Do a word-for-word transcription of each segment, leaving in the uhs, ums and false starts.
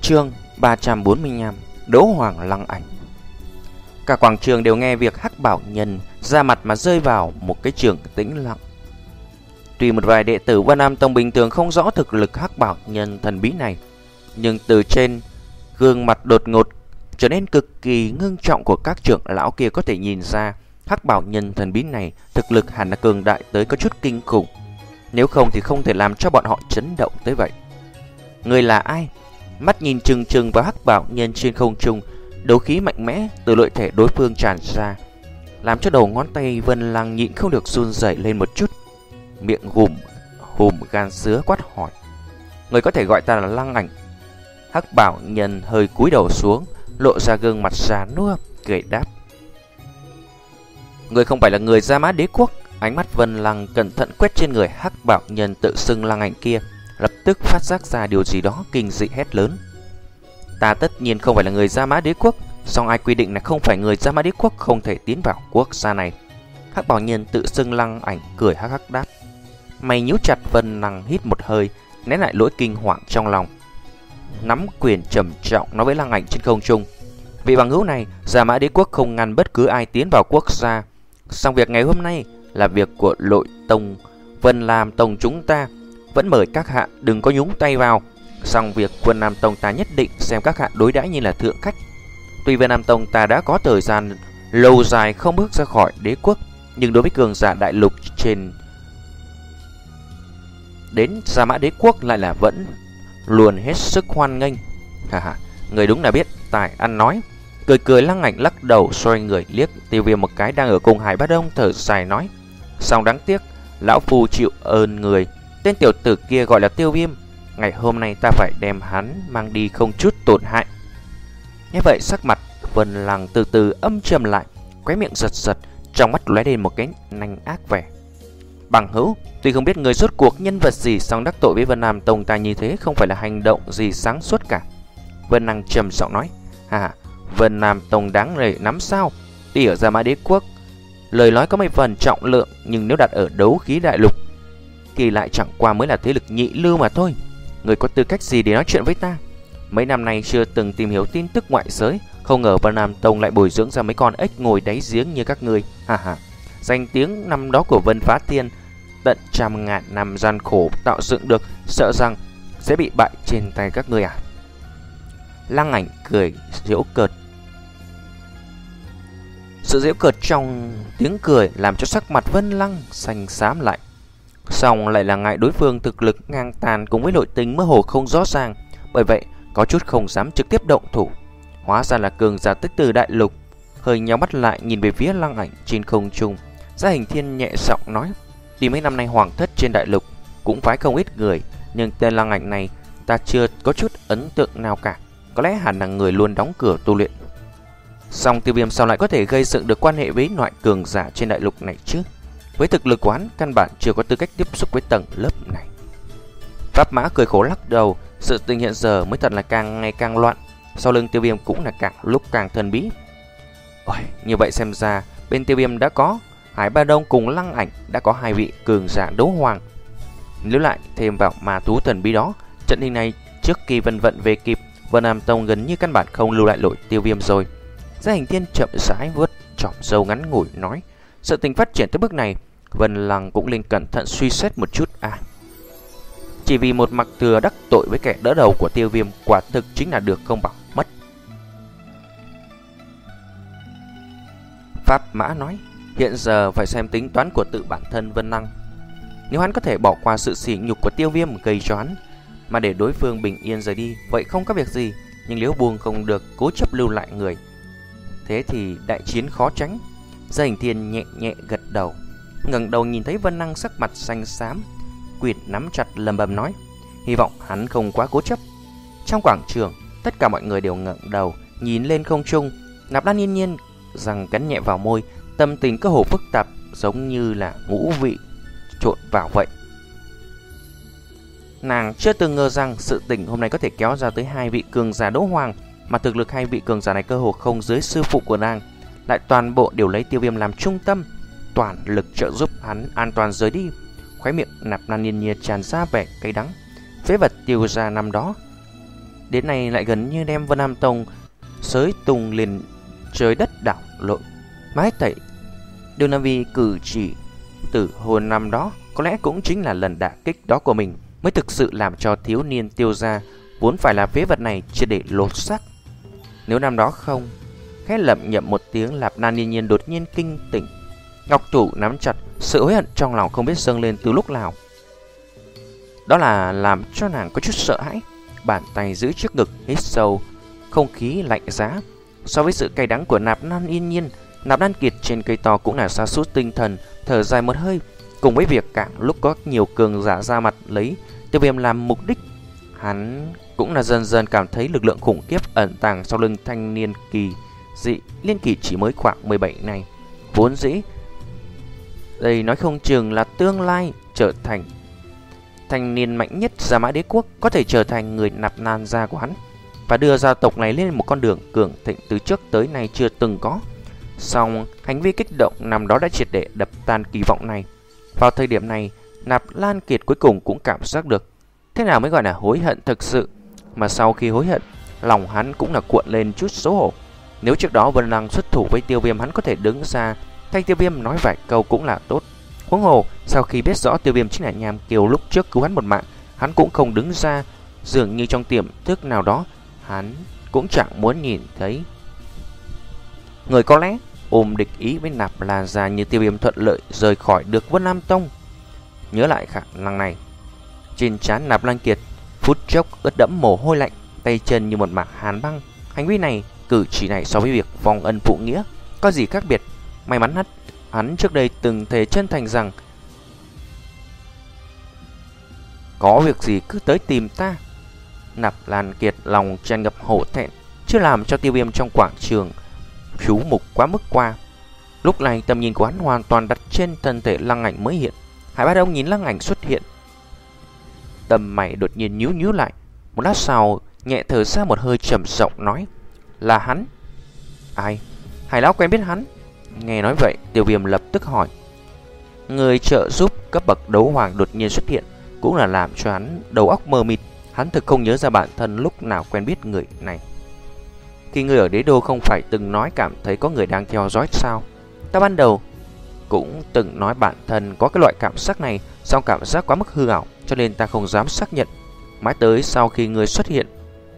Chương ba trăm bốn mươi lăm. Đấu Hoàng Lăng Ảnh. Cả quảng trường đều nghe việc Hắc Bảo Nhân ra mặt mà rơi vào một cái trường tĩnh lặng. Tuy một vài đệ tử Vân Nam Tông bình thường không rõ thực lực Hắc Bảo Nhân thần bí này, nhưng từ trên gương mặt đột ngột trở nên cực kỳ ngưng trọng của các trưởng lão kia có thể nhìn ra Hắc Bảo Nhân thần bí này thực lực hẳn là cường đại tới có chút kinh khủng. Nếu không thì không thể làm cho bọn họ chấn động tới vậy. Người là ai? Mắt nhìn chừng chừng vào Hắc Bảo Nhân trên không trung, đấu khí mạnh mẽ từ nội thể đối phương tràn ra, làm cho đầu ngón tay Vân Lăng nhịn không được run rẩy lên một chút. Miệng gùm hùm gan sứa quát hỏi: người có thể gọi ta là Lăng Ảnh? Hắc Bảo Nhân hơi cúi đầu xuống, lộ ra gương mặt già nua, cười đáp: người không phải là người Gia Mã Đế Quốc. Ánh mắt Vân Lăng cẩn thận quét trên người Hắc Bảo Nhân tự xưng Lăng Ảnh kia, lập tức phát giác ra điều gì đó kinh dị hét lớn: ta tất nhiên không phải là người Gia Mã Đế Quốc, song ai quy định là không phải người Gia Mã Đế Quốc không thể tiến vào quốc gia này? Hắc Bảo Nhân tự xưng Lăng Ảnh cười hắc hắc đáp. Mày nhíu chặt. Vân Lăng hít một hơi, nén lại nỗi kinh hoàng trong lòng, nắm quyền trầm trọng nói với Lăng Ảnh trên không trung: vị bằng hữu này, Gia Mã Đế Quốc không ngăn bất cứ ai tiến vào quốc gia, song việc ngày hôm nay là việc của Nội Tông Vân Lam Tông chúng ta, vẫn mời các hạ đừng có nhúng tay vào. Song việc Vân Nam Tông ta nhất định xem các hạ đối đãi như là thượng khách. Tuy Vân Nam Tông ta đã có thời gian lâu dài không bước ra khỏi đế quốc, nhưng đối với cường giả đại lục trên đến Gia Mã Đế Quốc lại là vẫn luôn hết sức hoan nghênh. Ha ha, người đúng là biết tài ăn nói. Cười cười Lăng Ảnh lắc đầu, xoay người liếc Tiêu Viêm một cái đang ở cùng Hải Bá Đông, thở dài nói: song đáng tiếc, lão phu chịu ơn người. Tên tiểu tử kia gọi là Tiêu Viêm, ngày hôm nay ta phải đem hắn mang đi không chút tổn hại. Nghe vậy sắc mặt Vân Lăng từ từ âm trầm lại, khóe miệng giật giật, trong mắt lóe lên một cái nanh ác vẻ. Bằng hữu, tuy không biết người rốt cuộc nhân vật gì, song đắc tội với Vân Nam Tông ta như thế không phải là hành động gì sáng suốt cả. Vân Lăng trầm giọng nói: hà, Vân Nam Tông đáng để nắm sao? Tuy ở Gia Mã Đế Quốc lời nói có mấy phần trọng lượng, nhưng nếu đặt ở đấu khí đại lục thì lại chẳng qua mới là thế lực nhị lưu mà thôi. Người có tư cách gì để nói chuyện với ta? Mấy năm nay chưa từng tìm hiểu tin tức ngoại giới, không ngờ Vân Nam Tông lại bồi dưỡng ra mấy con ếch ngồi đáy giếng như các ngươi. Ha ha, danh tiếng năm đó của Vân Phá Thiên tận trăm ngàn năm gian khổ tạo dựng được, sợ rằng sẽ bị bại trên tay các ngươi à? Lăng Ảnh cười giễu cợt. Sự giễu cợt trong tiếng cười làm cho sắc mặt Vân Lăng xanh xám lại. Song lại là ngại đối phương thực lực ngang tàn cùng với nội tình mơ hồ không rõ ràng, bởi vậy có chút không dám trực tiếp động thủ. Hóa ra là cường giả tức từ đại lục. Hơi nhắm mắt lại nhìn về phía Lăng Ảnh trên không trung, Gia Hình Thiên nhẹ giọng nói: tuy mấy năm nay hoàng thất trên đại lục cũng phái không ít người, nhưng tên Lăng Ảnh này ta chưa có chút ấn tượng nào cả. Có lẽ hẳn là người luôn đóng cửa tu luyện. Song Tiêu Viêm sao lại có thể gây dựng được quan hệ với loại cường giả trên đại lục này chứ? Với thực lực của hắn, căn bản chưa có tư cách tiếp xúc với tầng lớp này. Pháp Mã cười khổ lắc đầu. Sự tình hiện giờ mới thật là càng ngày càng loạn, sau lưng Tiêu Viêm cũng là càng lúc càng thần bí. Ôi, như vậy xem ra bên Tiêu Viêm đã có Hải Ba Đông cùng Lăng Ảnh, đã có hai vị cường giả đấu hoàng. Nếu lại thêm vào ma thú thần bí đó, trận hình này trước khi vân vận về kịp, Vân Nam Tông gần như căn bản không lưu lại lội Tiêu Viêm rồi. Gia Hình Thiên chậm rãi vuốt chòm râu ngắn ngủi nói: sự tình phát triển tới bước này, Vân Lăng cũng nên cẩn thận suy xét một chút à. Chỉ vì một mặc thừa đắc tội với kẻ đỡ đầu của Tiêu Viêm, quả thực chính là được không bằng mất. Pháp Mã nói: hiện giờ phải xem tính toán của tự bản thân Vân Lăng. Nếu hắn có thể bỏ qua sự sỉ nhục của Tiêu Viêm gây cho hắn, mà để đối phương bình yên rời đi, vậy không có việc gì. Nhưng nếu buông không được, cố chấp lưu lại người, thế thì đại chiến khó tránh. Gia Hình Thiên nhẹ nhẹ gật đầu, ngẩng đầu nhìn thấy Vân Lăng sắc mặt xanh xám, quyền nắm chặt lầm bầm nói: hy vọng hắn không quá cố chấp. Trong quảng trường, tất cả mọi người đều ngẩng đầu nhìn lên không trung. Nạp Lan Yên Nhiên răng cắn nhẹ vào môi, tâm tình cơ hồ phức tạp, giống như là ngũ vị trộn vào vậy. Nàng chưa từng ngờ rằng sự tình hôm nay có thể kéo ra tới hai vị cường giả đấu hoàng, mà thực lực hai vị cường giả này cơ hồ không dưới sư phụ của nàng, lại toàn bộ đều lấy Tiêu Viêm làm trung tâm, toàn lực trợ giúp hắn an toàn rời đi. Khóe miệng Nạp Lan Yên Nhiên tràn ra vẻ cay đắng. Phế vật Tiêu gia năm đó đến nay lại gần như đem Vân Nam Tông xới tung lên trời đất đảo lộn, mái tẩy. Điều là vì cử chỉ từ hồi năm đó, có lẽ cũng chính là lần đả kích đó của mình mới thực sự làm cho thiếu niên Tiêu gia vốn phải là phế vật này triệt để lột xác. Nếu năm đó không, khẽ lẩm nhẩm một tiếng, Nạp Lan Yên Nhiên đột nhiên kinh tỉnh, ngọc thủ nắm chặt, sự hối hận trong lòng không biết dâng lên từ lúc nào. Đó là làm cho nàng có chút sợ hãi, bàn tay giữ trước ngực, hít sâu không khí lạnh giá. So với sự cay đắng của Nạp Lan Yên Nhiên, Nạp Lan Kiệt trên cây to cũng là sa sút tinh thần, thở dài một hơi. Cùng với việc càng lúc có nhiều cường giả ra mặt lấy Tiêu Viêm làm mục đích, hắn cũng là dần dần cảm thấy lực lượng khủng khiếp ẩn tàng sau lưng thanh niên kỳ dị liên kỳ chỉ mới khoảng mười bảy này. Vốn dĩ đây nói không chừng là tương lai trở thành thanh niên mạnh nhất Gia Mã Đế Quốc, có thể trở thành người Nạp Lan gia của hắn và đưa gia tộc này lên một con đường cường thịnh từ trước tới nay chưa từng có. Song hành vi kích động năm đó đã triệt để đập tan kỳ vọng này. Vào thời điểm này, Nạp Lan Kiệt cuối cùng cũng cảm giác được thế nào mới gọi là hối hận thực sự. Mà sau khi hối hận, lòng hắn cũng là cuộn lên chút xấu hổ. Nếu trước đó Vân Lăng xuất thủ với Tiêu Viêm, hắn có thể đứng ra thay Tiêu Viêm nói vài câu cũng là tốt. Huống hồ, sau khi biết rõ Tiêu Viêm chính là Nham Kiều lúc trước cứu hắn một mạng, hắn cũng không đứng ra. Dường như trong tiềm thức nào đó, hắn cũng chẳng muốn nhìn thấy người có lẽ ôm địch ý với Nạp Lan gia như Tiêu Viêm thuận lợi rời khỏi được Vân Nam Tông. Nhớ lại khả năng này, trên trán Nạp Lan Kiệt phút chốc ướt đẫm mồ hôi lạnh, tay chân như một mảng hàn băng. Hành vi này, cử chỉ này so với việc vong ân phụ nghĩa có gì khác biệt. May mắn hắn, hắn trước đây từng thề chân thành rằng có việc gì cứ tới tìm ta. Nạp Lan Kiệt lòng tràn ngập hổ thẹn, chưa làm cho Tiêu Viêm trong quảng trường chú mục quá mức qua. Lúc này tầm nhìn của hắn hoàn toàn đặt trên thân thể Lăng Ảnh mới hiện. Hải Ba Đông nhìn Lăng Ảnh xuất hiện, tầm mày đột nhiên nhíu nhíu lại. Một lát sau nhẹ thở ra một hơi trầm giọng nói: là hắn. Ai? Hải lão quen biết hắn? Nghe nói vậy, Tiêu Viêm lập tức hỏi. Người trợ giúp cấp bậc đấu hoàng đột nhiên xuất hiện, cũng là làm cho hắn đầu óc mờ mịt. Hắn thực không nhớ ra bản thân lúc nào quen biết người này. Khi người ở đế đô không phải từng nói cảm thấy có người đang theo dõi sao? Ta ban đầu cũng từng nói bản thân có cái loại cảm giác này, song cảm giác quá mức hư ảo, cho nên ta không dám xác nhận. Mãi tới sau khi người xuất hiện,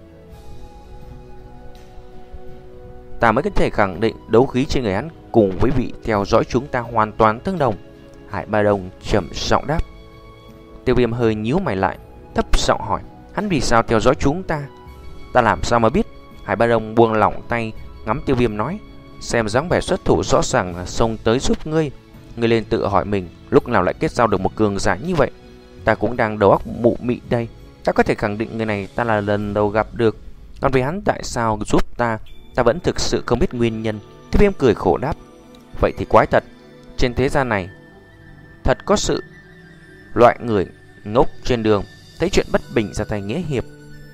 ta mới có thể khẳng định đấu khí trên người hắn cùng với vị theo dõi chúng ta hoàn toàn tương đồng. Hải Ba Đông trầm giọng đáp. Tiêu Viêm hơi nhíu mày lại, thấp giọng hỏi: hắn vì sao theo dõi chúng ta? Ta làm sao mà biết? Hải Ba Đông buông lỏng tay, ngắm Tiêu Viêm nói: xem dáng vẻ xuất thủ rõ ràng là xông tới giúp ngươi. Ngươi lên tự hỏi mình, lúc nào lại kết giao được một cường giả như vậy? Ta cũng đang đầu óc mụ mị đây. Ta có thể khẳng định người này ta là lần đầu gặp được. Còn vì hắn tại sao giúp ta, ta vẫn thực sự không biết nguyên nhân. Tiêu Viêm cười khổ đáp: vậy thì quái thật, trên thế gian này thật có sự loại người ngốc trên đường thấy chuyện bất bình ra tay nghĩa hiệp.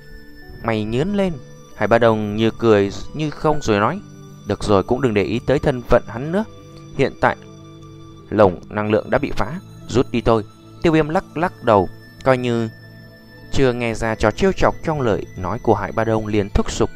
Mày nhớn lên. Hải Ba Đông như cười như không rồi nói: được rồi, cũng đừng để ý tới thân phận hắn nữa. Hiện tại lồng năng lượng đã bị phá, rút đi thôi. Tiêu Viêm lắc lắc đầu, coi như chưa nghe ra trò trêu chọc trong lời nói của Hải Ba Đông, liền thúc giục.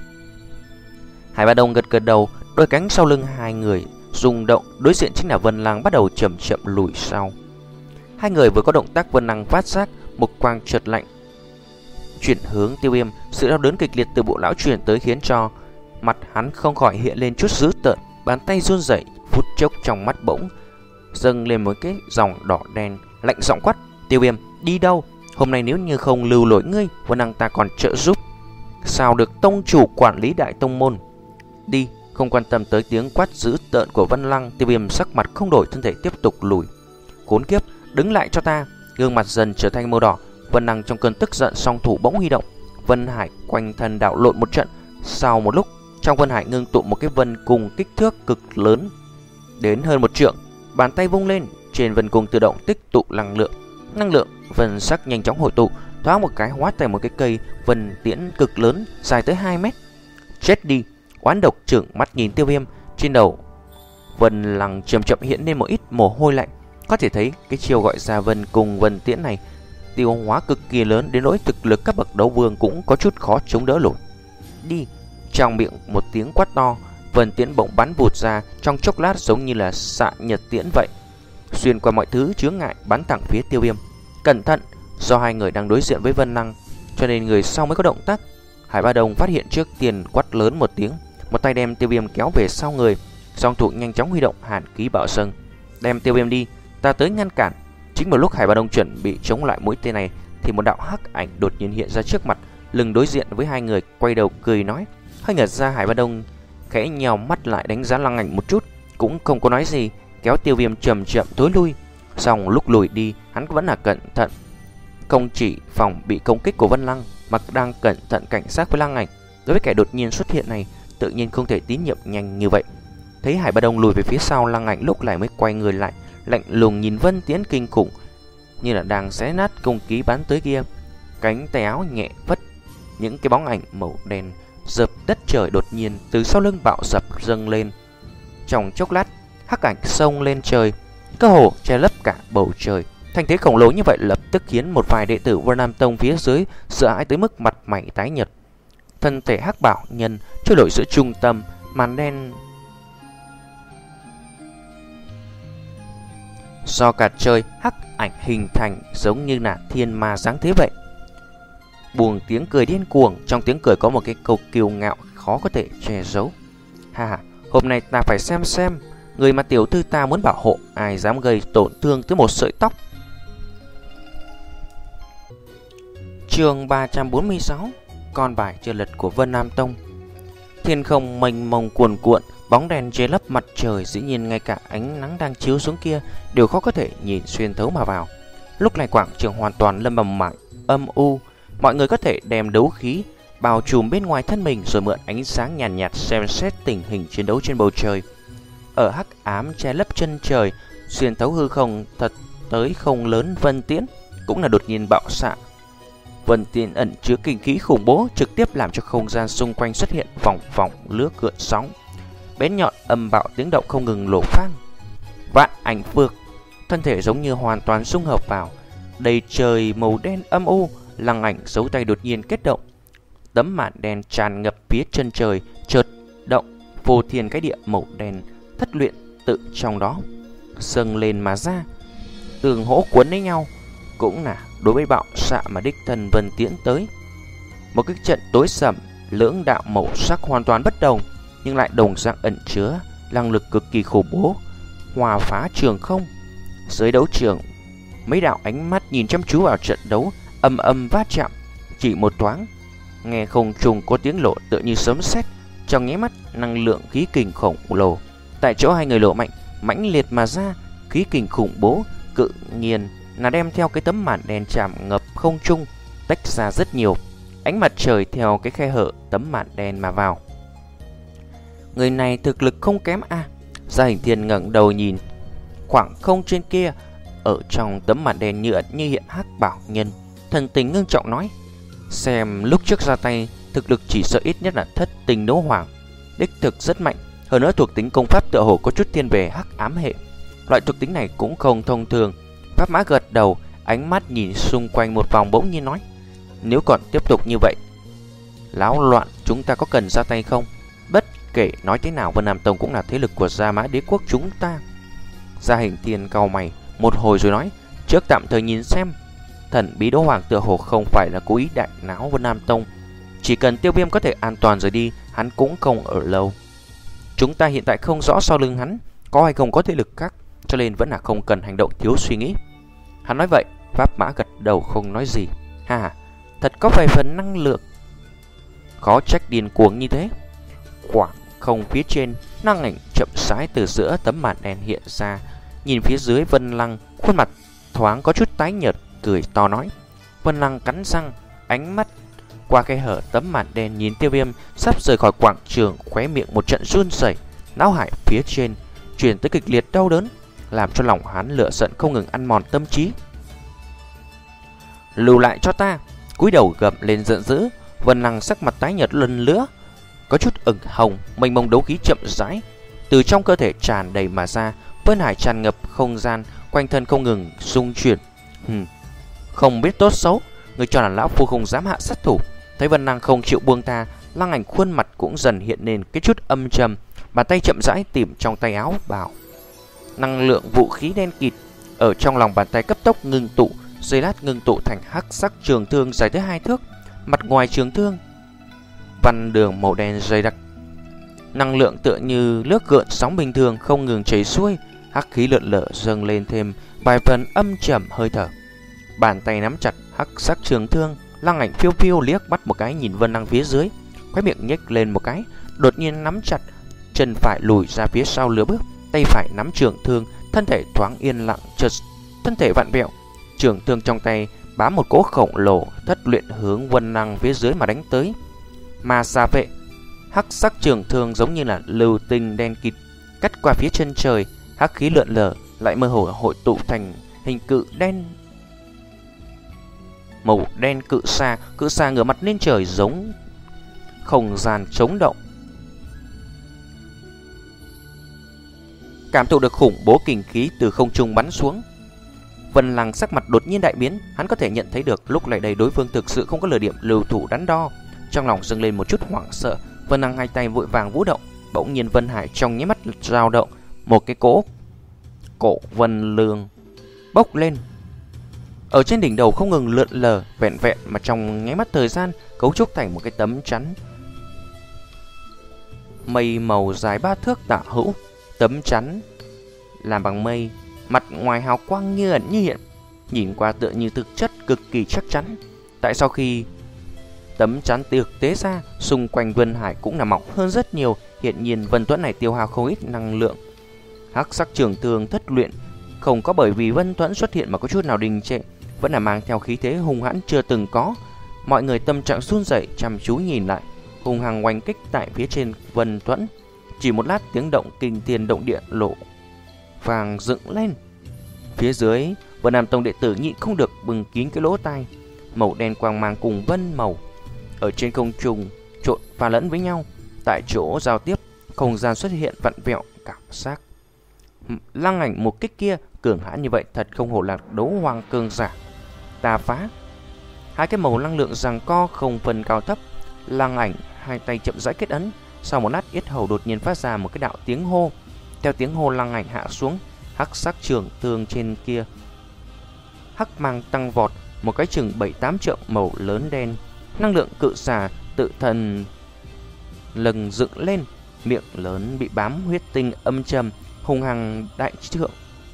Hải Ba Đông gật gật đầu, đôi cánh sau lưng hai người rung động, đối diện chính là Vân Lăng bắt đầu chậm chậm lùi sau. Hai người vừa có động tác, Vân Lăng phát giác một quang chợt lạnh chuyển hướng Tiêu Viêm. Sự đau đớn kịch liệt từ bộ lão truyền tới khiến cho mặt hắn không khỏi hiện lên chút dữ tợn, bàn tay run rẩy, phút chốc trong mắt bỗng dâng lên một cái dòng đỏ đen, lạnh giọng quát: Tiêu Viêm, đi đâu? Hôm nay nếu như không lưu lỗi ngươi, Vân Lăng ta còn trợ giúp sao được tông chủ quản lý đại tông môn. Đi. Không quan tâm tới tiếng quát dữ tợn của Vân Lăng, Tiêu Viêm sắc mặt không đổi, thân thể tiếp tục lùi. Khốn kiếp, đứng lại cho ta. Gương mặt dần trở thành màu đỏ. Vân Lăng trong cơn tức giận, song thủ bỗng huy động. Vân Hải quanh thân đảo lộn một trận. Sau một lúc, trong Vân Hải ngưng tụ một cái vân cung kích thước cực lớn đến hơn một trượng. Bàn tay vung lên, trên vân cung tự động tích tụ năng lượng. Năng lượng vân sắc nhanh chóng hội tụ, thoáng một cái hóa thành một cái cây vân tiễn cực lớn dài tới hai mét. Chết đi. Oán độc trừng mắt nhìn Tiêu Viêm. Trên đầu Vân Lăng chậm chậm hiện lên một ít mồ hôi lạnh. Có thể thấy cái chiêu gọi ra vân cùng vân tiễn này tiêu hóa cực kỳ lớn đến nỗi thực lực các bậc đấu vương cũng có chút khó chống đỡ nổi. Đi! Trong miệng một tiếng quát to, vần tiễn bỗng bắn vụt ra, trong chốc lát giống như là xạ nhật tiễn vậy, xuyên qua mọi thứ chướng ngại bắn thẳng phía Tiêu Viêm. Cẩn thận! Do hai người đang đối diện với Vân Lăng, cho nên người sau mới có động tác. Hải Ba Đông phát hiện trước tiên, quát lớn một tiếng, một tay đem Tiêu Viêm kéo về sau người, song thủ nhanh chóng huy động hàn khí bạo sâng, đem Tiêu Viêm đi, ta tới ngăn cản. Chính một lúc Hải Ba Đông chuẩn bị chống lại mũi tên này, thì một đạo hắc ảnh đột nhiên hiện ra trước mặt, lưng đối diện với hai người, quay đầu cười nói. Hơi ngẩn ra, Hải Ba Đông khẽ nhèo mắt lại đánh giá Lăng Ảnh một chút, cũng không có nói gì, kéo Tiêu Viêm chậm chậm tối lui. Xong lúc lùi đi, hắn vẫn là cẩn thận, không chỉ phòng bị công kích của Vân Lăng, mà đang cẩn thận cảnh giác với Lăng Ảnh. Đối với kẻ đột nhiên xuất hiện này, tự nhiên không thể tín nhiệm nhanh như vậy. Thấy Hải Ba Đông lùi về phía sau, Lăng Ảnh lúc này mới quay người lại, lạnh lùng nhìn Vân Tiễn kinh khủng, như là đang xé nát công ký bắn tới kia. Cánh tay áo nhẹ phất, những cái bóng ảnh màu đen dập đất trời đột nhiên từ sau lưng bạo dập dâng lên. Trong chốc lát, hắc ảnh xông lên trời, cơ hồ che lấp cả bầu trời. Thành thế khổng lồ như vậy lập tức khiến một vài đệ tử Vân Nam Tông phía dưới sợ hãi tới mức mặt mày tái nhợt. Thân thể hắc bảo nhân trôi nổi giữa trung tâm, màn đen do cả trời hắc ảnh hình thành giống như là thiên ma giáng thế vậy. Buông tiếng cười điên cuồng, trong tiếng cười có một cái câu kiêu ngạo khó có thể che giấu. Ha ha, hôm nay ta phải xem xem người mà tiểu thư ta muốn bảo hộ ai dám gây tổn thương tới một sợi tóc. Chương ba trăm bốn mươi sáu, con bài chưa lật của Vân Nam Tông. Thiên không mênh mông cuồn cuộn, bóng đèn che lấp mặt trời, dĩ nhiên ngay cả ánh nắng đang chiếu xuống kia đều khó có thể nhìn xuyên thấu mà vào. Lúc này quảng trường hoàn toàn lâm vào mảng âm u, mọi người có thể đem đấu khí bao trùm bên ngoài thân mình, rồi mượn ánh sáng nhàn nhạt, nhạt xem xét tình hình chiến đấu trên bầu trời. Ở hắc ám che lấp chân trời, xuyên thấu hư không thật tới không lớn Vân Tiễn cũng là đột nhiên bạo xạ. Vân Tiễn ẩn chứa kinh khí khủng bố, trực tiếp làm cho không gian xung quanh xuất hiện vòng vòng lướt gợn sóng. Bén nhọn âm bạo tiếng động không ngừng nổ vang. Vạn ảnh phược, thân thể giống như hoàn toàn dung hợp vào đầy trời màu đen âm u. Lăng Ảnh giấu tay đột nhiên kết động, tấm màn đen tràn ngập phía chân trời chợt động, vô thiên cái địa màu đen thất luyện tự trong đó dâng lên mà ra, tường hỗ cuốn lấy nhau, cũng là đối với bạo xạ mà đích thân Vân Tiễn tới. Một cái trận tối sầm, lưỡng đạo màu sắc hoàn toàn bất đồng, nhưng lại đồng dạng ẩn chứa năng lực cực kỳ khủng bố, hòa phá trường không. Dưới đấu trường, mấy đạo ánh mắt nhìn chăm chú vào trận đấu, âm âm va chạm. Chỉ một thoáng, nghe không trùng có tiếng lộ tựa như sấm sét, trong nháy mắt năng lượng khí kình khổng lồ tại chỗ hai người lộ mạnh mãnh liệt mà ra, khí kình khủng bố cự nhiên là đem theo cái tấm màn đen chạm ngập không trung tách ra rất nhiều ánh mặt trời theo cái khe hở tấm màn đen mà vào. Người này thực lực không kém a. À. Gia Hình Thiên ngẩng đầu nhìn khoảng không trên kia, ở trong tấm màn đen như ẩn như hiện hắc bảo nhân, thần tình ngưng trọng nói: xem lúc trước ra tay, thực lực chỉ sợ ít nhất là thất tình đấu hoàng, đích thực rất mạnh. Hơn nữa thuộc tính công pháp tựa hồ có chút thiên về hắc ám hệ, loại thuộc tính này cũng không thông thường. Pháp Mã gật đầu, ánh mắt nhìn xung quanh một vòng bỗng nhiên nói: nếu còn tiếp tục như vậy, láo loạn, chúng ta có cần ra tay không? Bất kể nói thế nào, Vân Nam Tông cũng là thế lực của Gia Mã Đế quốc chúng ta. Gia Hình Thiên cau mày một hồi rồi nói: trước tạm thời nhìn xem. Thần bí đấu hoàng tựa hồ không phải là cố ý đại náo Vân Nam Tông, chỉ cần Tiêu Viêm có thể an toàn rời đi, hắn cũng không ở lâu. Chúng ta hiện tại không rõ sau lưng hắn có hay không có thế lực khác, cho nên vẫn là không cần hành động thiếu suy nghĩ. Hắn nói vậy, Pháp Mã gật đầu không nói gì. Ha, thật có vài phần năng lượng, khó trách điên cuồng như thế. Khoảng không phía trên, Năng Ảnh chậm rãi từ giữa tấm màn đen hiện ra, nhìn phía dưới Vân Lăng, khuôn mặt thoáng có chút tái nhợt, cười to nói. Vân Lăng cắn răng, ánh mắt qua khe hở tấm màn đen nhìn Tiêu Viêm sắp rời khỏi quảng trường, khóe miệng một trận run rẩy, não hải phía trên truyền tới kịch liệt đau đớn, làm cho lòng hắn lửa giận không ngừng ăn mòn tâm trí. Lưu lại cho ta! Cúi đầu gầm lên giận dữ. Vân Lăng sắc mặt tái nhợt lần nữa, có chút ửng hồng, mênh mông đấu khí chậm rãi từ trong cơ thể tràn đầy mà ra, Vân Hải tràn ngập không gian, quanh thân không ngừng xung chuyển. Hừm, Không biết tốt xấu, người cho là lão phu không dám hạ sát thủ. Thấy Vân Năng không chịu buông ta, Lăng Ảnh khuôn mặt cũng dần hiện lên cái chút âm trầm, bàn tay chậm rãi tìm trong tay áo bảo. Năng lượng vũ khí đen kịt ở trong lòng bàn tay cấp tốc ngưng tụ, giây lát ngưng tụ thành hắc sắc trường thương dài tới hai thước. Mặt ngoài trường thương văn đường màu đen dày đặc, năng lượng tựa như nước gợn sóng bình thường không ngừng chảy xuôi, hắc khí lượn lờ dâng lên thêm vài phần âm trầm hơi thở. Bàn tay nắm chặt hắc sắc trường thương, Lăng Ảnh phiêu phiêu liếc mắt một cái nhìn Vân Năng phía dưới, khóe miệng nhếch lên một cái, đột nhiên nắm chặt, chân phải lùi ra phía sau lửa bước, tay phải nắm trường thương, thân thể thoáng yên lặng, chợt thân thể vặn vẹo, trường thương trong tay bám một cỗ khổng lồ thất luyện hướng Vân Năng phía dưới mà đánh tới. Mà xa vệ, hắc sắc trường thương giống như là lưu tinh đen kịt cắt qua phía chân trời, hắc khí lượn lờ lại mơ hồ hội tụ thành hình cự đen màu đen cự xa, cự xa ngửa mặt lên trời giống không gian chống động. Cảm thụ được khủng bố kình khí từ không trung bắn xuống, Vân Lăng sắc mặt đột nhiên đại biến, hắn có thể nhận thấy được lúc này đây đối phương thực sự không có lời điểm lưu thủ đắn đo. Trong lòng dâng lên một chút hoảng sợ, Vân Lăng hai tay vội vàng vũ động, bỗng nhiên Vân Hải trong nháy mắt dao động, một cái cỗ cổ vân lương bốc lên ở trên đỉnh đầu không ngừng lượn lờ, vẹn vẹn mà trong nháy mắt thời gian cấu trúc thành một cái tấm chắn mây màu dài ba thước tả hữu. Tấm chắn làm bằng mây, mặt ngoài hào quang như ẩn như hiện, nhìn qua tựa như thực chất cực kỳ chắc chắn. Tại sau khi tấm chắn được tế ra, xung quanh Vân Hải cũng là mỏng hơn rất nhiều. Hiện nhiên Vân Tuấn này tiêu hao không ít năng lượng. Hắc sắc trường thương thất luyện không có bởi vì Vân Tuấn xuất hiện mà có chút nào đình trệ, vẫn là mang theo khí thế hung hãn chưa từng có. Mọi người tâm trạng run rẩy, chăm chú nhìn lại, hung hăng oanh kích tại phía trên Vân Tuấn. Chỉ một lát tiếng động kinh thiên động địa lộ vàng dựng lên. Phía dưới, Vân Nam Tông đệ tử nhịn không được bừng kín cái lỗ tai. Màu đen quang mang cùng vân màu ở trên không trung trộn pha lẫn với nhau. Tại chỗ giao tiếp, không gian xuất hiện vặn vẹo cảm giác. Lăng Ảnh một kích kia cường hãn như vậy thật không hổ là đấu hoàng cường giả. Tà phá. Hai cái màu năng lượng giằng co không phân cao thấp. Lăng Ảnh hai tay chậm rãi kết ấn, sau một lát yết hầu đột nhiên phát ra một cái đạo tiếng hô. Theo tiếng hô, Lăng Ảnh hạ xuống, hắc sắc trường thương trên kia hắc mang tăng vọt, một cái chừng bảy tám trượng màu lớn đen, năng lượng cự xà tự thần lừng dựng lên, miệng lớn bị bám huyết tinh âm trầm, hung hăng đại trượng.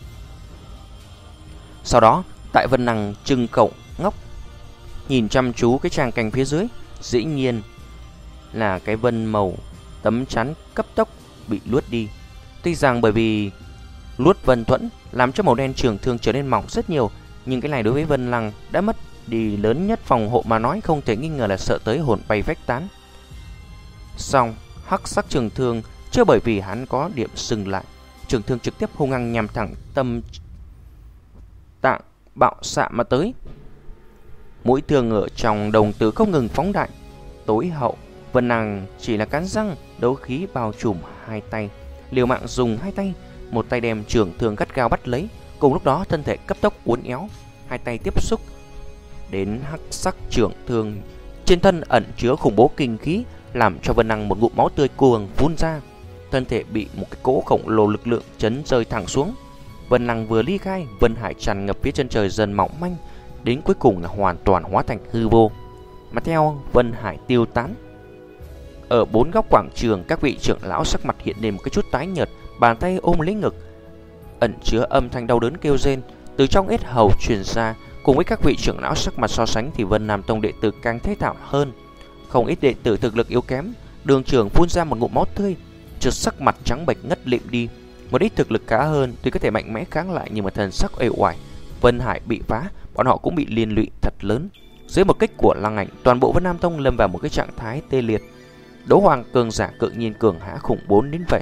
Sau đó, tại Vân Năng trừng cậu ngốc nhìn chăm chú cái tràng cảnh phía dưới, dĩ nhiên là cái vân màu tấm chắn cấp tốc bị luốt đi. Tuy rằng bởi vì luốt Vân Thuẫn làm cho màu đen trường thương trở nên mỏng rất nhiều, nhưng cái này đối với Vân Lăng đã mất đi lớn nhất phòng hộ mà nói, không thể nghi ngờ là sợ tới hồn bay phách tán. Xong, hắc sắc trường thương chưa bởi vì hắn có điểm dừng lại, trường thương trực tiếp hung hăng nhằm thẳng tâm tạng bạo xạ mà tới. Mũi thương ở trong đồng tử không ngừng phóng đại. Tối hậu, Vân Năng chỉ là cắn răng, đấu khí bao trùm hai tay, liều mạng dùng hai tay, một tay đem trường thương gắt gao bắt lấy. Cùng lúc đó thân thể cấp tốc uốn éo, hai tay tiếp xúc đến hắc sắc trường thương, trên thân ẩn chứa khủng bố kinh khí, làm cho Vân Năng một ngụm máu tươi cuồng phun ra. Thân thể bị một cái cỗ khổng lồ lực lượng chấn rơi thẳng xuống. Vân Năng vừa ly khai, Vân Hải tràn ngập phía chân trời dần mỏng manh, đến cuối cùng là hoàn toàn hóa thành hư vô. Mà theo Vân Hải tiêu tán, ở bốn góc quảng trường, các vị trưởng lão sắc mặt hiện lên một cái chút tái nhợt, bàn tay ôm lấy ngực, ẩn chứa âm thanh đau đớn kêu rên từ trong yết hầu truyền ra. Cùng với các vị trưởng lão sắc mặt so sánh thì Vân Nam Tông đệ tử càng thế thảm hơn. Không ít đệ tử thực lực yếu kém, đường trưởng phun ra một ngụm máu tươi, chợt sắc mặt trắng bệch ngất lịm đi. Một ít thực lực khá hơn tuy có thể mạnh mẽ kháng lại, nhưng mà thần sắc uể oải. Vân Hải bị phá, bọn họ cũng bị liên lụy thật lớn. Dưới một kích của Lăng Ảnh, toàn bộ Vân Nam Tông lâm vào một cái trạng thái tê liệt. Đấu hoàng cường giả cự nhiên cường hã khủng bố đến vậy.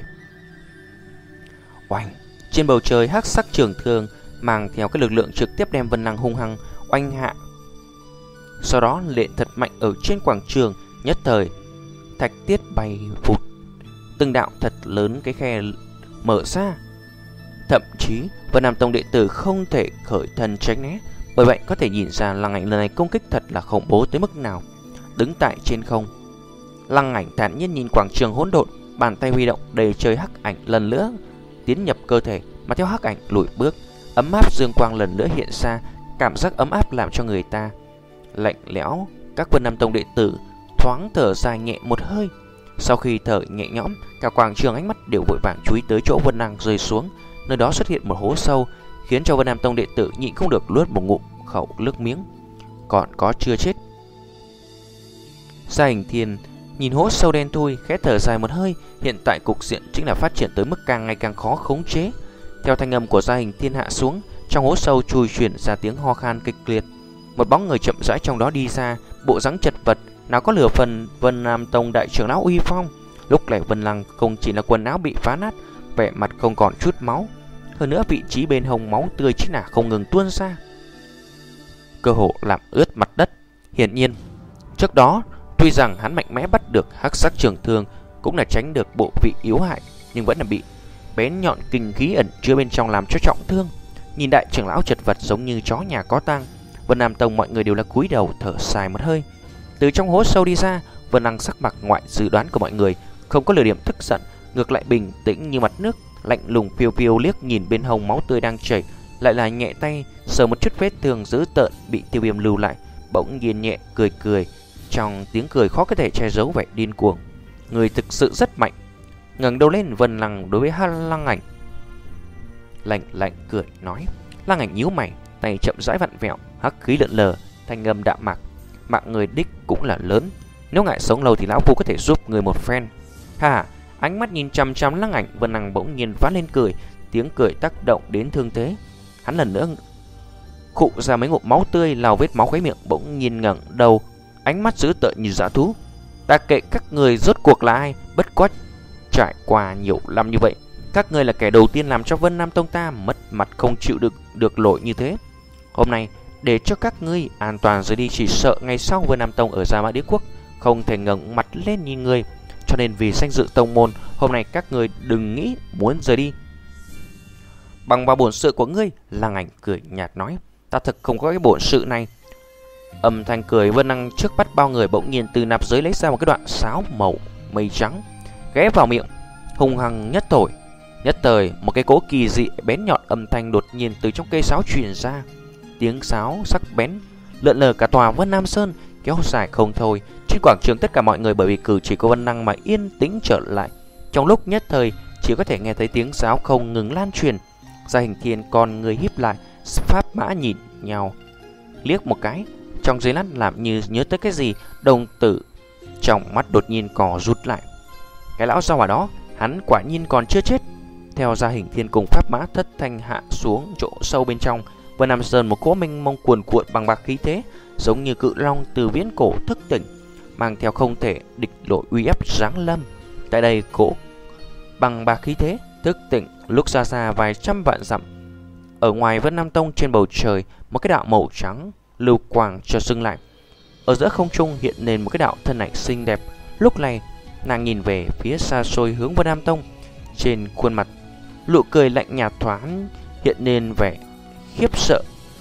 Oanh! Trên bầu trời hắc sắc trường thương mang theo cái lực lượng trực tiếp đem Vân Năng hung hăng oanh hạ. Sau đó lệ thật mạnh ở trên quảng trường, nhất thời thạch tiết bay vụt, từng đạo thật lớn cái khe mở ra. Thậm chí Vân Nam Tông đệ tử không thể khởi thân tránh né, Bởi vậy có thể nhìn ra Lăng Ảnh lần này công kích thật là khủng bố tới mức nào. Đứng tại trên không, Lăng Ảnh thản nhiên nhìn quảng trường hỗn độn, bàn tay huy động đầy trời hắc ảnh lần nữa tiến nhập cơ thể, mà theo hắc ảnh lùi bước, ấm áp dương quang lần nữa hiện ra, cảm giác ấm áp làm cho người ta lạnh lẽo. Các Vân Nam Tông đệ tử thoáng thở dài nhẹ một hơi. Sau khi thở nhẹ nhõm, cả quảng trường ánh mắt đều vội vàng chú ý tới chỗ Vân Năng rơi xuống. Nơi đó xuất hiện một hố sâu, khiến cho Vân Nam Tông đệ tử nhịn không được nuốt một ngụm khẩu nước miếng. Còn có chưa chết. Gia Hình Thiên nhìn hố sâu đen thui, khẽ thở dài một hơi. Hiện tại cục diện chính là phát triển tới mức càng ngày càng khó khống chế. Theo thanh âm của Gia Hình Thiên hạ xuống, trong hố sâu chui chuyển ra tiếng ho khan kịch liệt. Một bóng người chậm rãi trong đó đi ra, bộ dáng chật vật, nào có lửa phần Vân Nam Tông đại trưởng lão uy phong. Lúc này Vân Lăng không chỉ là quần áo bị phá nát, vẻ mặt không còn chút máu, hơn nữa vị trí bên hông máu tươi chính là không ngừng tuôn ra, cơ hồ làm ướt mặt đất. Hiển nhiên, trước đó tuy rằng hắn mạnh mẽ bắt được hắc sắc trường thương, cũng là tránh được bộ vị yếu hại, nhưng vẫn là bị bén nhọn kinh khí ẩn chứa bên trong làm cho trọng thương. Nhìn đại trưởng lão chật vật giống như chó nhà có tang, Vân Nam Tông mọi người đều là cúi đầu thở dài một hơi. Từ trong hố sâu đi ra, Vân Năng sắc mặt ngoại dự đoán của mọi người, không có lời điểm tức giận, ngược lại bình tĩnh như mặt nước, lạnh lùng phiêu phiêu liếc nhìn bên hông máu tươi đang chảy, lại là nhẹ tay sờ một chút vết thương dữ tợn bị Tiêu Viêm lưu lại, bỗng nhiên nhẹ cười cười, trong tiếng cười khó có thể che giấu vẻ điên cuồng. Người thực sự rất mạnh. Ngẩng đầu lên, Vân Lăng đối với Lăng Ảnh lạnh lạnh cười nói. Lăng Ảnh nhíu mày, tay chậm rãi vặn vẹo, hắc khí lượn lờ, thanh âm đạm mạc. Mạng người đích cũng là lớn, nếu ngại sống lâu thì lão phu có thể giúp người một phen. Ha, ánh mắt nhìn chăm chăm Lăng Ảnh, Vân Lăng bỗng nhiên phá lên cười, tiếng cười tác động đến thương thế. Hắn lần nữa khụ ra mấy ngụm máu tươi, lau vết máu khóe miệng, bỗng nhiên ngẩng đầu, ánh mắt dữ tợn như dã thú. Ta kệ các người rốt cuộc là ai, bất quá trải qua nhiều năm như vậy, các người là kẻ đầu tiên làm cho Vân Nam Tông ta mất mặt không chịu được được lỗi như thế. Hôm nay để cho các ngươi an toàn rời đi, chỉ sợ ngày sau Vân Nam Tông ở Gia Mã Đế Quốc không thể ngẩng mặt lên nhìn người. Cho nên vì danh dự tông môn, hôm nay các ngươi đừng nghĩ muốn rời đi. Bằng vào bổn sự của ngươi, Lăng Ảnh cười nhạt nói. Ta thực không có cái bổn sự này. Âm thanh cười Vân Năng trước bắt bao người, bỗng nhiên từ nạp giới lấy ra một cái đoạn sáo màu mây trắng, ghé vào miệng, hung hăng nhất thổi. Nhất thời một cái cỗ kỳ dị bén nhọn âm thanh đột nhiên từ trong cây sáo truyền ra. Tiếng sáo sắc bén lượn lờ cả tòa Vân Nam Sơn, kéo dài không thôi. Trên quảng trường tất cả mọi người bởi vì cử chỉ của Vân Năng mà yên tĩnh trở lại. Trong lúc nhất thời chỉ có thể nghe thấy tiếng sáo không ngừng lan truyền. Gia Hình Thiên con người híp lại, pháp mã nhìn nhau liếc một cái, trong giây lát làm như nhớ tới cái gì, đồng tử trong mắt đột nhiên cò rút lại. Cái lão sao ở đó, hắn quả nhiên còn chưa chết. Theo Gia Hình Thiên cùng pháp mã thất thanh hạ xuống chỗ sâu bên trong Vân Nam Sơn, một cỗ mênh mông cuồn cuộn bằng bạc khí thế, giống như cự long từ viễn cổ thức tỉnh, mang theo không thể địch nổi uy áp giáng lâm. Tại đây cỗ bằng bạc khí thế thức tỉnh lúc xa xa vài trăm vạn dặm. Ở ngoài Vân Nam Tông, trên bầu trời, một cái đạo màu trắng lưu quang cho dừng lại. Ở giữa không trung hiện lên một cái đạo thân ảnh xinh đẹp. Lúc này nàng nhìn về phía xa xôi hướng Vân Nam Tông, trên khuôn mặt nụ cười lạnh nhạt thoáng hiện lên vẻ khiếp sợ.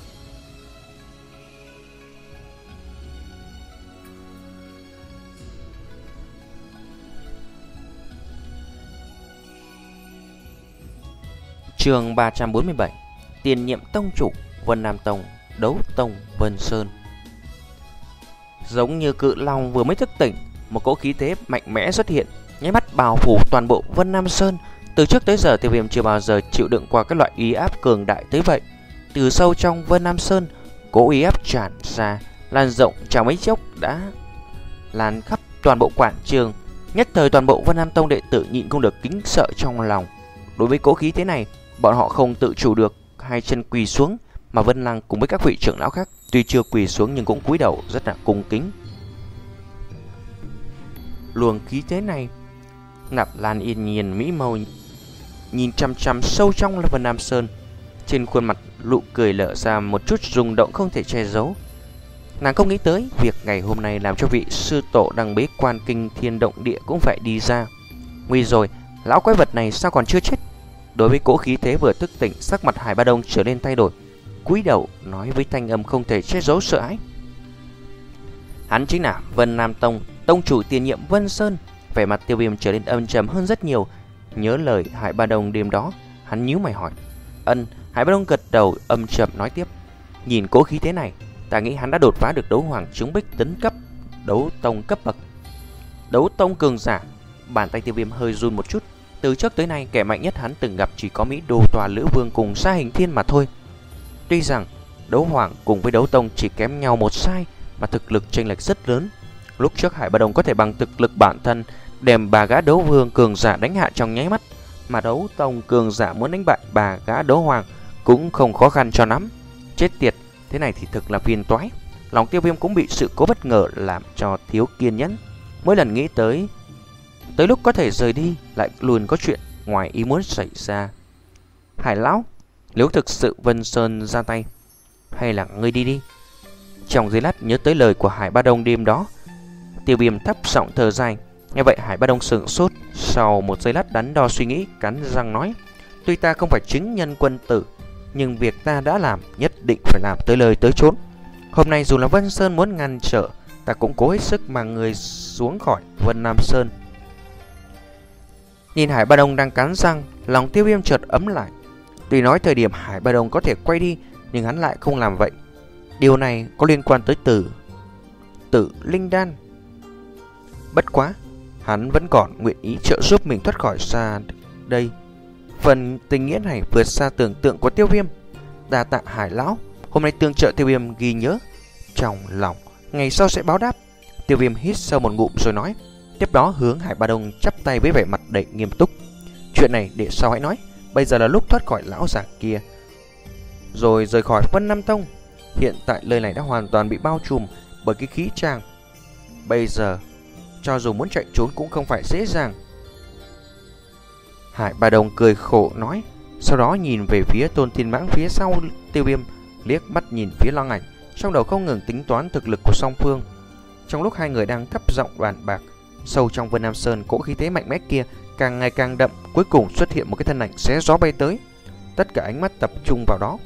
Chương ba trăm bốn mươi bảy. Tiền nhiệm tông chủ Vân Nam Tông, đấu tông Vân Sơn. Giống như cự long vừa mới thức tỉnh, một cỗ khí thế mạnh mẽ xuất hiện, nháy mắt bao phủ toàn bộ Vân Nam Sơn. Từ trước tới giờ Tiêu Viêm chưa bao giờ chịu đựng qua các loại uy áp cường đại tới vậy. Từ sâu trong Vân Nam Sơn, cỗ uy áp tràn ra, lan rộng chẳng mấy chốc đã lan khắp toàn bộ quảng trường. Nhất thời toàn bộ Vân Nam Tông đệ tử nhịn không được kính sợ trong lòng. Đối với cỗ khí thế này, bọn họ không tự chủ được hai chân quỳ xuống, mà Vân Lăng cùng với các vị trưởng lão khác tuy chưa quỳ xuống nhưng cũng cúi đầu rất là cung kính. Luồng khí thế này, Nạp Lan yên nhiên mỹ mâu nhìn chăm chăm sâu trong Vân Nam Sơn, trên khuôn mặt nụ cười lở ra một chút rung động không thể che giấu. Nàng không nghĩ tới việc ngày hôm nay làm cho vị sư tổ đang bế quan kinh thiên động địa cũng phải đi ra. Nguy rồi, lão quái vật này sao còn chưa chết? Đối với cỗ khí thế vừa thức tỉnh, sắc mặt Hải Ba Đông trở nên thay đổi. cúi đầu nói với thanh âm không thể che giấu sợ hãi. Hắn chính là Vân Nam Tông, tông chủ tiền nhiệm Vân Sơn. Vẻ mặt Tiêu Viêm trở nên âm trầm hơn rất nhiều. Nhớ lời Hải Ba Đông đêm đó, hắn nhíu mày hỏi. Ân. Hải Ba Đông gật đầu âm trầm nói tiếp. Nhìn cố khí thế này, ta nghĩ hắn đã đột phá được đấu hoàng trướng bích tấn cấp, đấu tông cấp bậc, đấu tông cường giả. Bàn tay Tiêu Viêm hơi run một chút. Từ trước tới nay, kẻ mạnh nhất hắn từng gặp chỉ có Mỹ Đô Tòa Lữ Vương cùng Sa Hình Thiên mà thôi. Tuy rằng đấu hoàng cùng với đấu tông chỉ kém nhau một sai, mà thực lực chênh lệch rất lớn. Lúc trước Hải Ba Đông có thể bằng thực lực bản thân đem bà gã đấu vương cường giả đánh hạ trong nháy mắt, mà đấu tông cường giả muốn đánh bại bà gã đấu hoàng cũng không khó khăn cho lắm. Chết tiệt, thế này thì thực là phiền toái. Lòng Tiêu Viêm cũng bị sự cố bất ngờ làm cho thiếu kiên nhẫn. Mỗi lần nghĩ tới Tới lúc có thể rời đi, lại luôn có chuyện ngoài ý muốn xảy ra. Hải lão, nếu thực sự Vân Sơn ra tay, hay là ngươi đi đi. Trong giây lát nhớ tới lời của Hải Ba Đông đêm đó, Tiêu Viêm thấp giọng thở dài. Nghe vậy Hải Ba Đông sửng sốt. Sau một giây lát đắn đo suy nghĩ, cắn răng nói. Tuy ta không phải chứng nhân quân tử, nhưng việc ta đã làm nhất định phải làm tới lời tới chốn. Hôm nay dù là Vân Sơn muốn ngăn trở, ta cũng cố hết sức mang người xuống khỏi Vân Nam Sơn. Nhìn Hải Ba Đông đang cắn răng, lòng Tiêu Viêm chợt ấm lại. Tuy nói thời điểm Hải Ba Đông có thể quay đi, nhưng hắn lại không làm vậy. Điều này có liên quan tới tử Tử Linh Đan. Bất quá, hắn vẫn còn nguyện ý trợ giúp mình thoát khỏi xa đây. Phần tình nghĩa này vượt xa tưởng tượng của Tiêu Viêm. Đa tạ Hải lão, hôm nay tương trợ Tiêu Viêm ghi nhớ trong lòng, ngày sau sẽ báo đáp. Tiêu Viêm hít sâu một ngụm rồi nói. Tiếp đó hướng Hải Ba Đông chắp tay với vẻ mặt đầy nghiêm túc. Chuyện này để sau hãy nói. Bây giờ là lúc thoát khỏi lão già kia, rồi rời khỏi Vân Nam Tông. Hiện tại nơi này đã hoàn toàn bị bao trùm bởi cái khí tràng. Bây giờ cho dù muốn chạy trốn cũng không phải dễ dàng. Hải Ba Đông cười khổ nói. Sau đó nhìn về phía Tôn Thiên Mãng phía sau Tiêu Viêm, liếc mắt nhìn phía Lăng Ảnh, trong đầu không ngừng tính toán thực lực của song phương. Trong lúc hai người đang thấp giọng bàn bạc, sâu trong Vân Nam Sơn, cỗ khí thế mạnh mẽ kia càng ngày càng đậm. Cuối cùng xuất hiện một cái thân ảnh xé gió bay tới. Tất cả ánh mắt tập trung vào đó.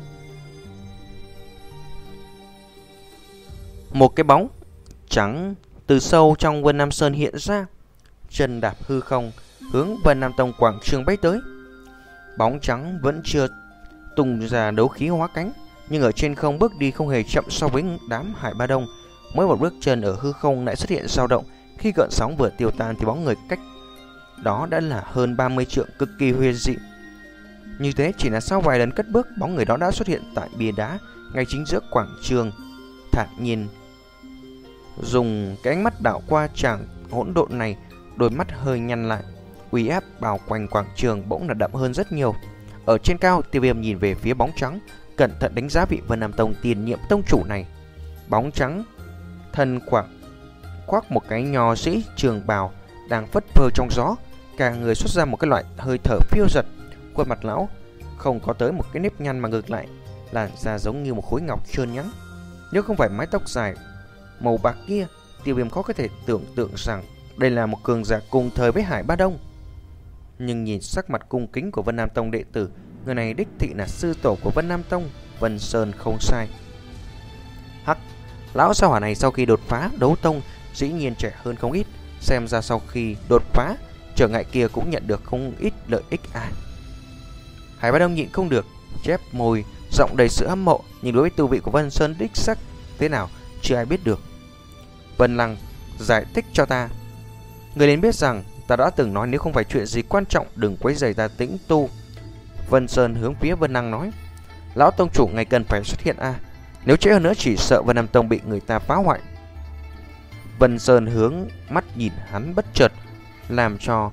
Một cái bóng trắng từ sâu trong Vân Nam Sơn hiện ra, chân đạp hư không hướng Vân Nam Tông quảng trường bay tới. Bóng trắng vẫn chưa tung ra đấu khí hóa cánh, nhưng ở trên không bước đi không hề chậm so với đám Hải Ba Đông. Mỗi một bước chân ở hư không lại xuất hiện dao động. Khi gợn sóng vừa tiêu tan thì bóng người cách đó đã là hơn ba mươi trượng, cực kỳ huyền dị. Như thế chỉ là sau vài lần cất bước, bóng người đó đã xuất hiện tại bia đá ngay chính giữa quảng trường, thản nhiên dùng cái ánh mắt đảo qua tràng hỗn độn này. Đôi mắt hơi nhăn lại, uy áp bao quanh quảng trường bỗng là đậm hơn rất nhiều. Ở trên cao, Tiêu Viêm nhìn về phía bóng trắng, cẩn thận đánh giá vị Vân Nam Tông tiền nhiệm tông chủ này. Bóng trắng thân quảng khoác một cái nho sĩ trường bào, đang phất phơ trong gió, cả người xuất ra một cái loại hơi thở phiêu dật. Khuôn mặt lão không có tới một cái nếp nhăn, mà ngược lại làn da giống như một khối ngọc trơn nhẵn. Nếu không phải mái tóc dài màu bạc kia, Tiêu Viêm khó có thể tưởng tượng rằng đây là một cường giả cùng thời với Hải Ba Đông. Nhưng nhìn sắc mặt cung kính của Vân Nam Tông đệ tử, người này đích thị là sư tổ của Vân Nam Tông, Vân Sơn không sai. Hắc, lão sao hỏa này sau khi đột phá đấu tông dĩ nhiên trẻ hơn không ít. Xem ra sau khi đột phá, trở ngại kia cũng nhận được không ít lợi ích à. Hải Ba Đông nhịn không được chép môi, giọng đầy sự hâm mộ. Nhưng đối với tu vị của Vân Sơn đích sắc thế nào chưa ai biết được. Vân Lăng, giải thích cho ta. Người đến biết rằng ta đã từng nói nếu không phải chuyện gì quan trọng đừng quấy rầy ta tĩnh tu. Vân Sơn hướng phía Vân Lăng nói. Lão tông chủ ngày cần phải xuất hiện à. Nếu trễ hơn nữa chỉ sợ Vân Nam Tông bị người ta phá hoại. Vân Sơn hướng mắt nhìn hắn bất chợt, làm cho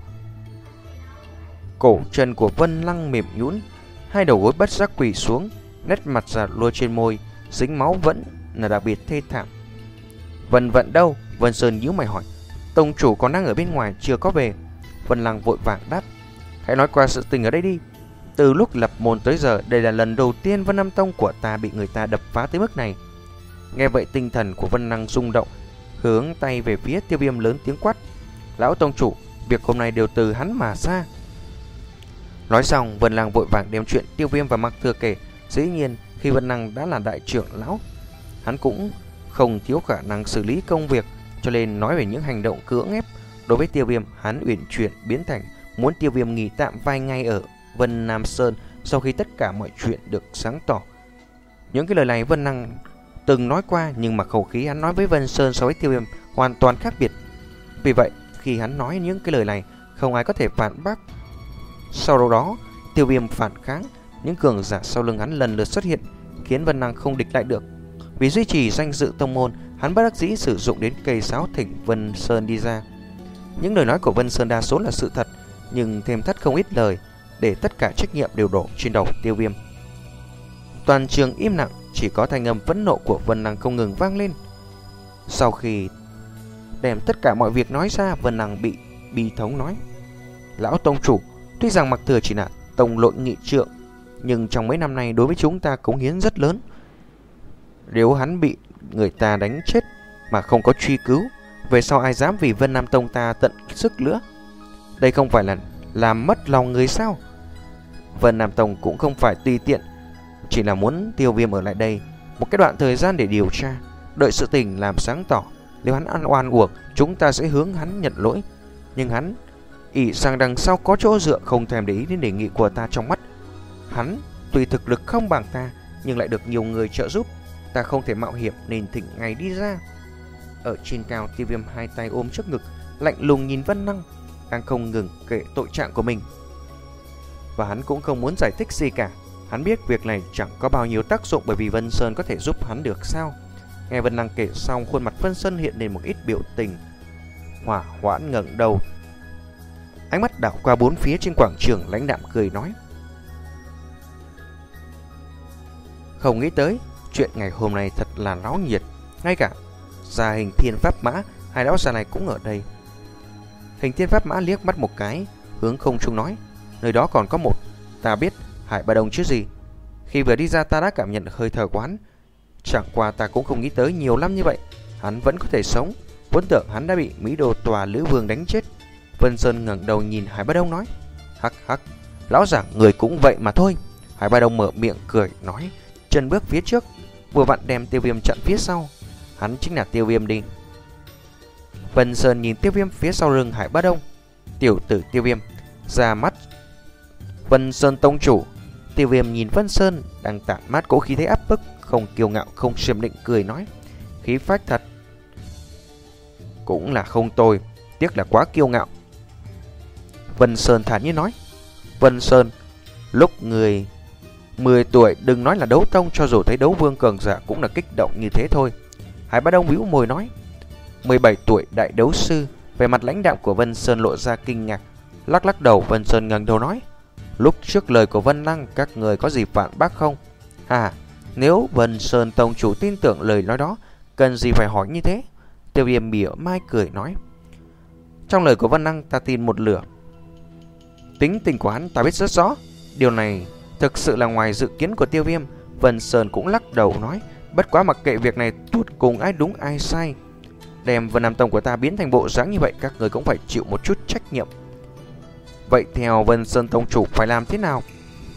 cổ chân của Vân Lăng mềm nhũn, hai đầu gối bất giác quỳ xuống, nét mặt già lua trên môi, dính máu vẫn là đặc biệt thê thảm. Vân Vận đâu? Vân Sơn nhíu mày hỏi. Tông chủ còn đang ở bên ngoài chưa có về. Vân Lăng vội vàng đáp. Hãy nói qua sự tình ở đây đi. Từ lúc lập môn tới giờ, đây là lần đầu tiên Vân Nam Tông của ta bị người ta đập phá tới mức này. Nghe vậy tinh thần của Vân Lăng rung động, hướng tay về phía Tiêu Viêm lớn tiếng quát. Lão tông chủ, việc hôm nay đều từ hắn mà ra. Nói xong, Vân Lăng vội vàng đem chuyện Tiêu Viêm và Mạc Thừa kể. Dĩ nhiên, khi khi Vân Năng đã là đại trưởng lão, hắn cũng không thiếu khả năng xử lý công việc, cho nên nói về những hành động cưỡng ép đối với Tiêu Viêm, hắn uyển chuyển biến thành muốn Tiêu Viêm nghỉ tạm vài ngày ở Vân Nam Sơn sau khi tất cả mọi chuyện được sáng tỏ. Những cái lời này Vân Năng từng nói qua, nhưng mà khẩu khí hắn nói với Vân Sơn so với Tiêu Viêm hoàn toàn khác biệt. Vì vậy, khi hắn nói những cái lời này, không ai có thể phản bác. Sau đó, Tiêu Viêm phản kháng, những cường giả sau lưng hắn lần lượt xuất hiện, khiến Vân Năng không địch lại được. Vì duy trì danh dự tông môn, hắn bất đắc dĩ sử dụng đến cây sáo thỉnh Vân Sơn đi ra. Những lời nói của Vân Sơn đa số là sự thật, nhưng thêm thắt không ít lời, để tất cả trách nhiệm đều đổ trên đầu Tiêu Viêm. Toàn trường im lặng, chỉ có thanh âm phẫn nộ của Vân Năng không ngừng vang lên. Sau khi đem tất cả mọi việc nói ra, Vân Năng bị bi thống nói: Lão tông chủ, tuy rằng Mặc Thừa chỉ là tông lội nghị trượng, nhưng trong mấy năm nay đối với chúng ta cống hiến rất lớn. Nếu hắn bị người ta đánh chết mà không có truy cứu, về sau ai dám vì Vân Nam Tông ta tận sức nữa? Đây không phải là làm mất lòng người sao? Vân Nam Tông cũng không phải tùy tiện, chỉ là muốn Tiêu Viêm ở lại đây một cái đoạn thời gian để điều tra, đợi sự tình làm sáng tỏ. Nếu hắn ăn oan uổng, chúng ta sẽ hướng hắn nhận lỗi. Nhưng hắn ỷ rằng đằng sau có chỗ dựa, không thèm để ý đến đề nghị của ta. Trong mắt hắn, tuy thực lực không bằng ta, nhưng lại được nhiều người trợ giúp. Ta không thể mạo hiểm nên thỉnh ngày đi ra. Ở trên cao, Tiêu Viêm hai tay ôm trước ngực, lạnh lùng nhìn Vân Năng đang không ngừng kể tội trạng của mình. Và hắn cũng không muốn giải thích gì cả. Hắn biết việc này chẳng có bao nhiêu tác dụng, bởi vì Vân Sơn có thể giúp hắn được sao? Nghe Vân Năng kể xong, khuôn mặt Vân Sơn hiện lên một ít biểu tình. Hỏa hoãn ngẩng đầu, ánh mắt đảo qua bốn phía trên quảng trường, lãnh đạm cười nói: Không nghĩ tới chuyện ngày hôm nay thật là náo nhiệt, ngay cả gia hình Thiên Pháp Mã, hai lão già này cũng ở đây. Hình Thiên Pháp Mã liếc mắt một cái, hướng không trung nói: Nơi đó còn có một, ta biết Hải Ba Đông chứ gì. Khi vừa đi ra ta đã cảm nhận được hơi thở của hắn. Chẳng qua ta cũng không nghĩ tới nhiều năm như vậy hắn vẫn có thể sống, vốn tưởng hắn đã bị Mỹ Đô Tòa Lữ Vương đánh chết. Vân Sơn ngẩng đầu nhìn Hải Ba Đông nói: Hắc hắc, lão giả người cũng vậy mà thôi. Hải Ba Đông mở miệng cười nói, chân bước phía trước, vừa vặn đem Tiêu Viêm chặn phía sau. Hắn chính là Tiêu Viêm đi. Vân Sơn nhìn Tiêu Viêm phía sau lưng Hải Ba Đông. Tiểu tử Tiêu Viêm, ra mắt Vân Sơn tông chủ. Tiêu Viêm nhìn Vân Sơn đang tản mát cỗ khí thế áp bức, không kiêu ngạo không xiêm định, cười nói: Khí phách thật, cũng là không tồi, tiếc là quá kiêu ngạo. Vân Sơn thản nhiên nói: Vân Sơn, lúc người mười tuổi đừng nói là đấu tông, cho dù thấy đấu vương cường giả cũng là kích động như thế thôi. Hải Ba Đông bĩu môi nói: mười bảy tuổi đại đấu sư. Về mặt lãnh đạm của Vân Sơn lộ ra kinh ngạc, lắc lắc đầu. Vân Sơn ngẩng đầu nói: Lúc trước lời của Vân Năng, các người có gì phản bác không? À, nếu Vân Sơn tông chủ tin tưởng lời nói đó, cần gì phải hỏi như thế? Tiêu Viêm mỉa mai cười nói: Trong lời của Vân Năng ta tin một lửa. Tính tình của hắn ta biết rất rõ. Điều này thực sự là ngoài dự kiến của Tiêu Viêm. Vân Sơn cũng lắc đầu nói: Bất quá mặc kệ việc này tuốt cùng ai đúng ai sai, đem Vân Nam Tông của ta biến thành bộ dáng như vậy, các người cũng phải chịu một chút trách nhiệm. Vậy theo Vân Sơn tông chủ phải làm thế nào?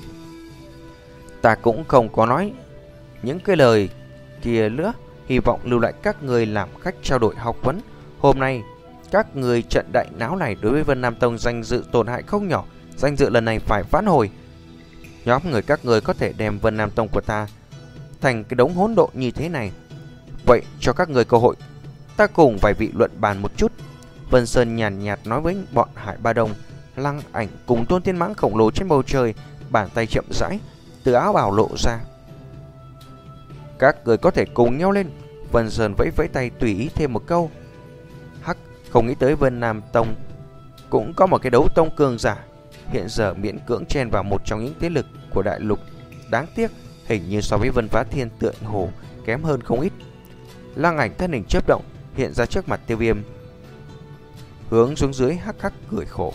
Ta cũng không có nói những cái lời kia nữa, hy vọng lưu lại các người làm khách trao đổi học vấn. Hôm nay các người trận đại náo này đối với Vân Nam Tông danh dự tổn hại không nhỏ, danh dự lần này phải vãn hồi. Nhóm người các người có thể đem Vân Nam Tông của ta thành cái đống hỗn độn như thế này. Vậy cho các người cơ hội, ta cùng vài vị luận bàn một chút. Vân Sơn nhàn nhạt nói với bọn Hải Ba Đông. Lăng Ảnh cùng Tôn Tiên Mãng khổng lồ trên bầu trời, bàn tay chậm rãi từ áo bào lộ ra. Các người có thể cùng nhau lên. Vân Sơn vẫy vẫy tay tùy ý thêm một câu. Hắc, không nghĩ tới Vân Nam Tông cũng có một cái đấu tông cường giả, hiện giờ miễn cưỡng chen vào một trong những thế lực của đại lục. Đáng tiếc, hình như so với Vân Phá Thiên tựa hồ kém hơn không ít. Lăng Ảnh thân hình chớp động hiện ra trước mặt Tiêu Viêm, hướng xuống dưới hắc hắc cười khổ.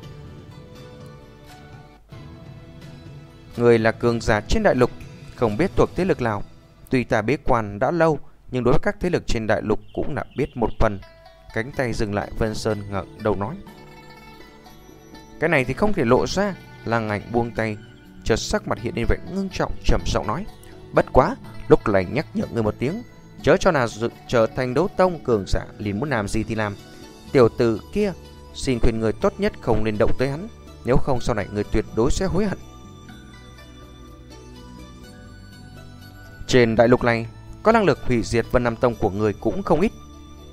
Người là cường giả trên đại lục, không biết thuộc thế lực nào. Tuy ta bế quan đã lâu, nhưng đối với các thế lực trên đại lục cũng đã biết một phần. Cánh tay dừng lại, Vân Sơn ngẩng đầu nói: Cái này thì không thể lộ ra. Lăng Ảnh buông tay, chợt sắc mặt hiện lên vẻ ngưng trọng, trầm giọng nói: Bất quá, lúc này nhắc nhở người một tiếng, chớ cho nào dự trở thành đấu tông cường giả liền muốn làm gì thì làm. Tiểu tử kia, xin khuyên người tốt nhất không nên động tới hắn, nếu không sau này người tuyệt đối sẽ hối hận. Trên đại lục này, có năng lực hủy diệt Vân Nam Tông của người cũng không ít.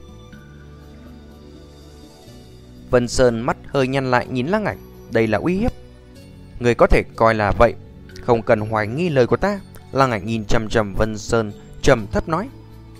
Vân Sơn mắt hơi nhăn lại nhìn Lăng Ảnh, đây là uy hiếp. Người có thể coi là vậy, không cần hoài nghi lời của ta. Lăng Ảnh nhìn chằm chằm Vân Sơn, trầm thấp nói.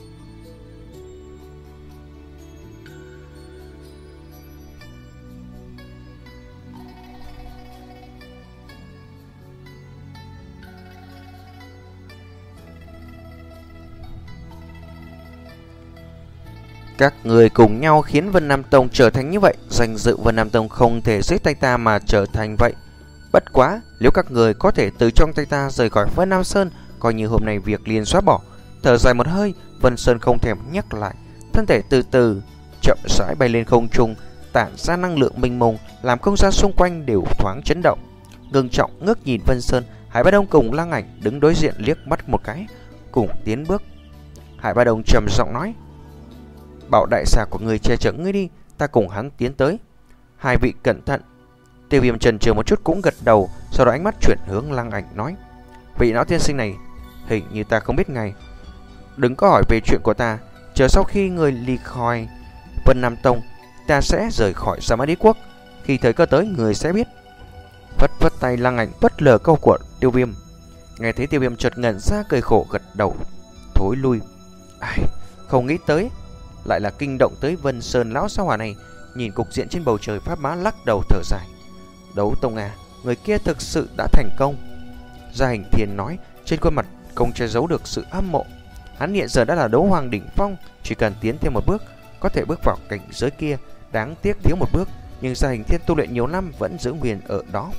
Các người cùng nhau khiến Vân Nam Tông trở thành như vậy, danh dự Vân Nam Tông không thể dưới tay ta mà trở thành vậy. Bất quá, nếu các người có thể từ trong tay ta rời khỏi Vân Nam Sơn, coi như hôm nay việc liền xóa bỏ. Thở dài một hơi, Vân Sơn không thèm nhắc lại, thân thể từ từ chậm rãi bay lên không trung, tản ra năng lượng mênh mông, làm không gian xung quanh đều thoáng chấn động. Ngưng trọng ngước nhìn Vân Sơn, Hải Bá Đông cùng Lăng Ảnh đứng đối diện liếc mắt một cái, cùng tiến bước. Hải Bá Đông trầm giọng nói: bảo đại xà của người che chở ngươi đi, ta cùng hắn tiến tới. Hai vị cẩn thận. Tiêu Viêm chần chừ một chút cũng gật đầu, sau đó ánh mắt chuyển hướng Lăng Ảnh nói: vị lão tiên sinh này, hình như ta không biết ngài. Đừng có hỏi về chuyện của ta, chờ sau khi người ly khỏi Vân Nam Tông, ta sẽ rời khỏi Sa Mã Đế Quốc. Khi thời cơ tới, người sẽ biết. Vất vất tay, Lăng Ảnh bất lờ câu của Tiêu Viêm. Nghe thấy Tiêu Viêm chợt ngẩn ra cười khổ gật đầu, thối lui. Ai, không nghĩ tới lại là kinh động tới Vân Sơn lão sao hỏa này. Nhìn cục diện trên bầu trời, Pháp Mã lắc đầu thở dài. Đấu tông à, người kia thực sự đã thành công. Gia Hình Thiên nói, trên khuôn mặt không che giấu được sự hâm mộ. Hắn hiện giờ đã là đấu hoàng đỉnh phong, chỉ cần tiến thêm một bước có thể bước vào cảnh giới kia. Đáng tiếc thiếu một bước, nhưng Gia Hình Thiên tu luyện nhiều năm vẫn giữ nguyên ở đó.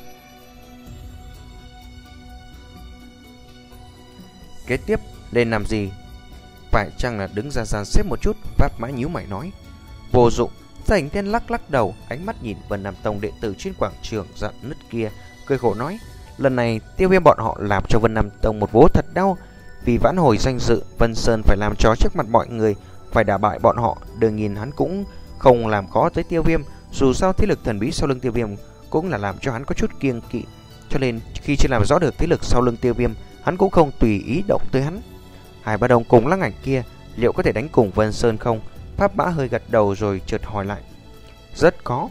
Kế tiếp nên làm gì? Phải chăng là đứng ra dàn xếp một chút? Pháp Mã nhíu mày nói. Vô dụng. Gia Hình Thiên lắc lắc đầu, ánh mắt nhìn Vân Nam Tông đệ tử trên quảng trường dặn nứt kia, cười khổ nói: lần này Tiêu Viêm bọn họ làm cho Vân Nam Tông một vố thật đau. Vì vãn hồi danh dự, Vân Sơn phải làm chó trước mặt mọi người, phải đả bại bọn họ. Đương nhiên hắn cũng không làm khó tới Tiêu Viêm, dù sao thế lực thần bí sau lưng Tiêu Viêm cũng là làm cho hắn có chút kiêng kỵ. Cho nên khi chưa làm rõ được thế lực sau lưng Tiêu Viêm, hắn cũng không tùy ý động tới hắn. Hải Bá Đông cùng Lăng Ảnh kia liệu có thể đánh cùng Vân Sơn không? Pháp Mã hơi gật đầu rồi chợt hỏi lại. Rất có.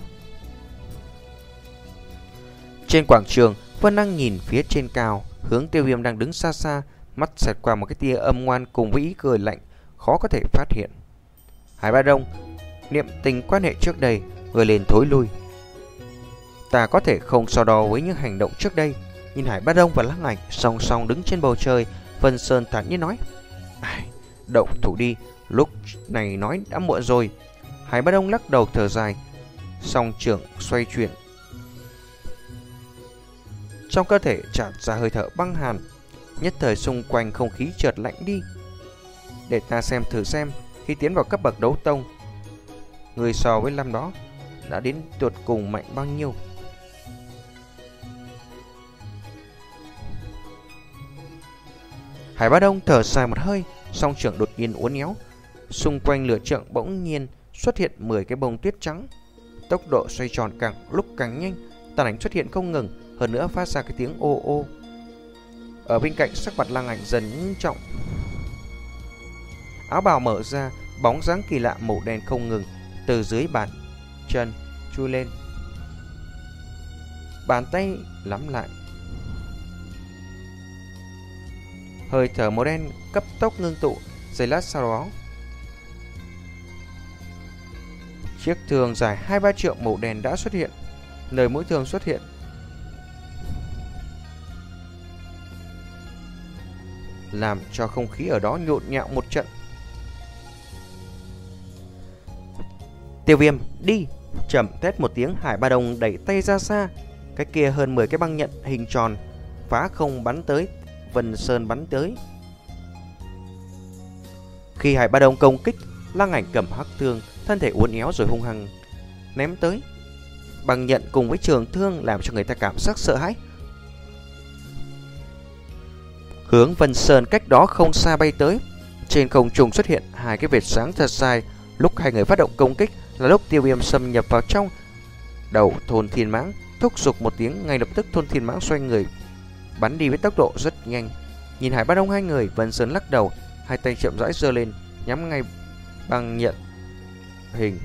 Trên quảng trường, Vân Năng nhìn phía trên cao, hướng Tiêu Viêm đang đứng xa xa, mắt xẹt qua một cái tia âm ngoan cùng với ý cười lạnh khó có thể phát hiện. Hải Bá Đông niệm tình quan hệ trước đây, người lên thối lui. Ta có thể không so đo với những hành động trước đây. Nhìn Hải Bá Đông và Lăng Ảnh song song đứng trên bầu trời, Vân Sơn thản nhiên nói: ai, động thủ đi, lúc này nói đã muộn rồi. Hải Bá Đông lắc đầu thở dài, song trưởng xoay chuyển, trong cơ thể tràn ra hơi thở băng hàn. Nhất thời xung quanh không khí chợt lạnh đi. Để ta xem thử xem, khi tiến vào cấp bậc đấu tông, người so với năm đó đã đến tuyệt cùng mạnh bao nhiêu. Hải Bá Đông thở dài một hơi, song trưởng đột nhiên uốn éo, xung quanh lửa trượng bỗng nhiên xuất hiện mười cái bông tuyết trắng. Tốc độ xoay tròn càng lúc càng nhanh, tàn ảnh xuất hiện không ngừng, hơn nữa phát ra cái tiếng ô ô. Ở bên cạnh, sắc mặt Lăng Ảnh dần nghiêm trọng. Áo bào mở ra, bóng dáng kỳ lạ màu đen không ngừng từ dưới bàn chân chui lên. Bàn tay nắm lại, hơi thở màu đen cấp tốc ngưng tụ. Giây lát sau đó, chiếc thương dài hai ba trượng màu đen đã xuất hiện. Nơi mũi thương xuất hiện, làm cho không khí ở đó nhộn nhạo một trận. Tiêu Viêm đi! Trầm thét một tiếng, Hải Bá Đông đẩy tay ra xa. Cái kia hơn mười cái băng nhận hình tròn phá không bắn tới Vân Sơn bắn tới. Khi Hải Bá Đông công kích, Lăng Ảnh cầm hắc thương, thân thể uốn éo rồi hung hăng ném tới. Băng nhận cùng với trường thương làm cho người ta cảm giác sợ hãi. hướng Vân Sơn cách đó không xa bay tới. Trên không trung xuất hiện hai cái vệt sáng thật dài. Lúc hai người phát động công kích là lúc Tiêu Viêm xâm nhập vào trong đầu Thôn Thiên Mãng, thúc giục một tiếng, ngay lập tức Thôn Thiên Mãng xoay người bắn đi với tốc độ rất nhanh. Nhìn Hải Ba Đông hai người, Vân Sơn lắc đầu, hai tay chậm rãi giơ lên, nhắm ngay băng nhận hình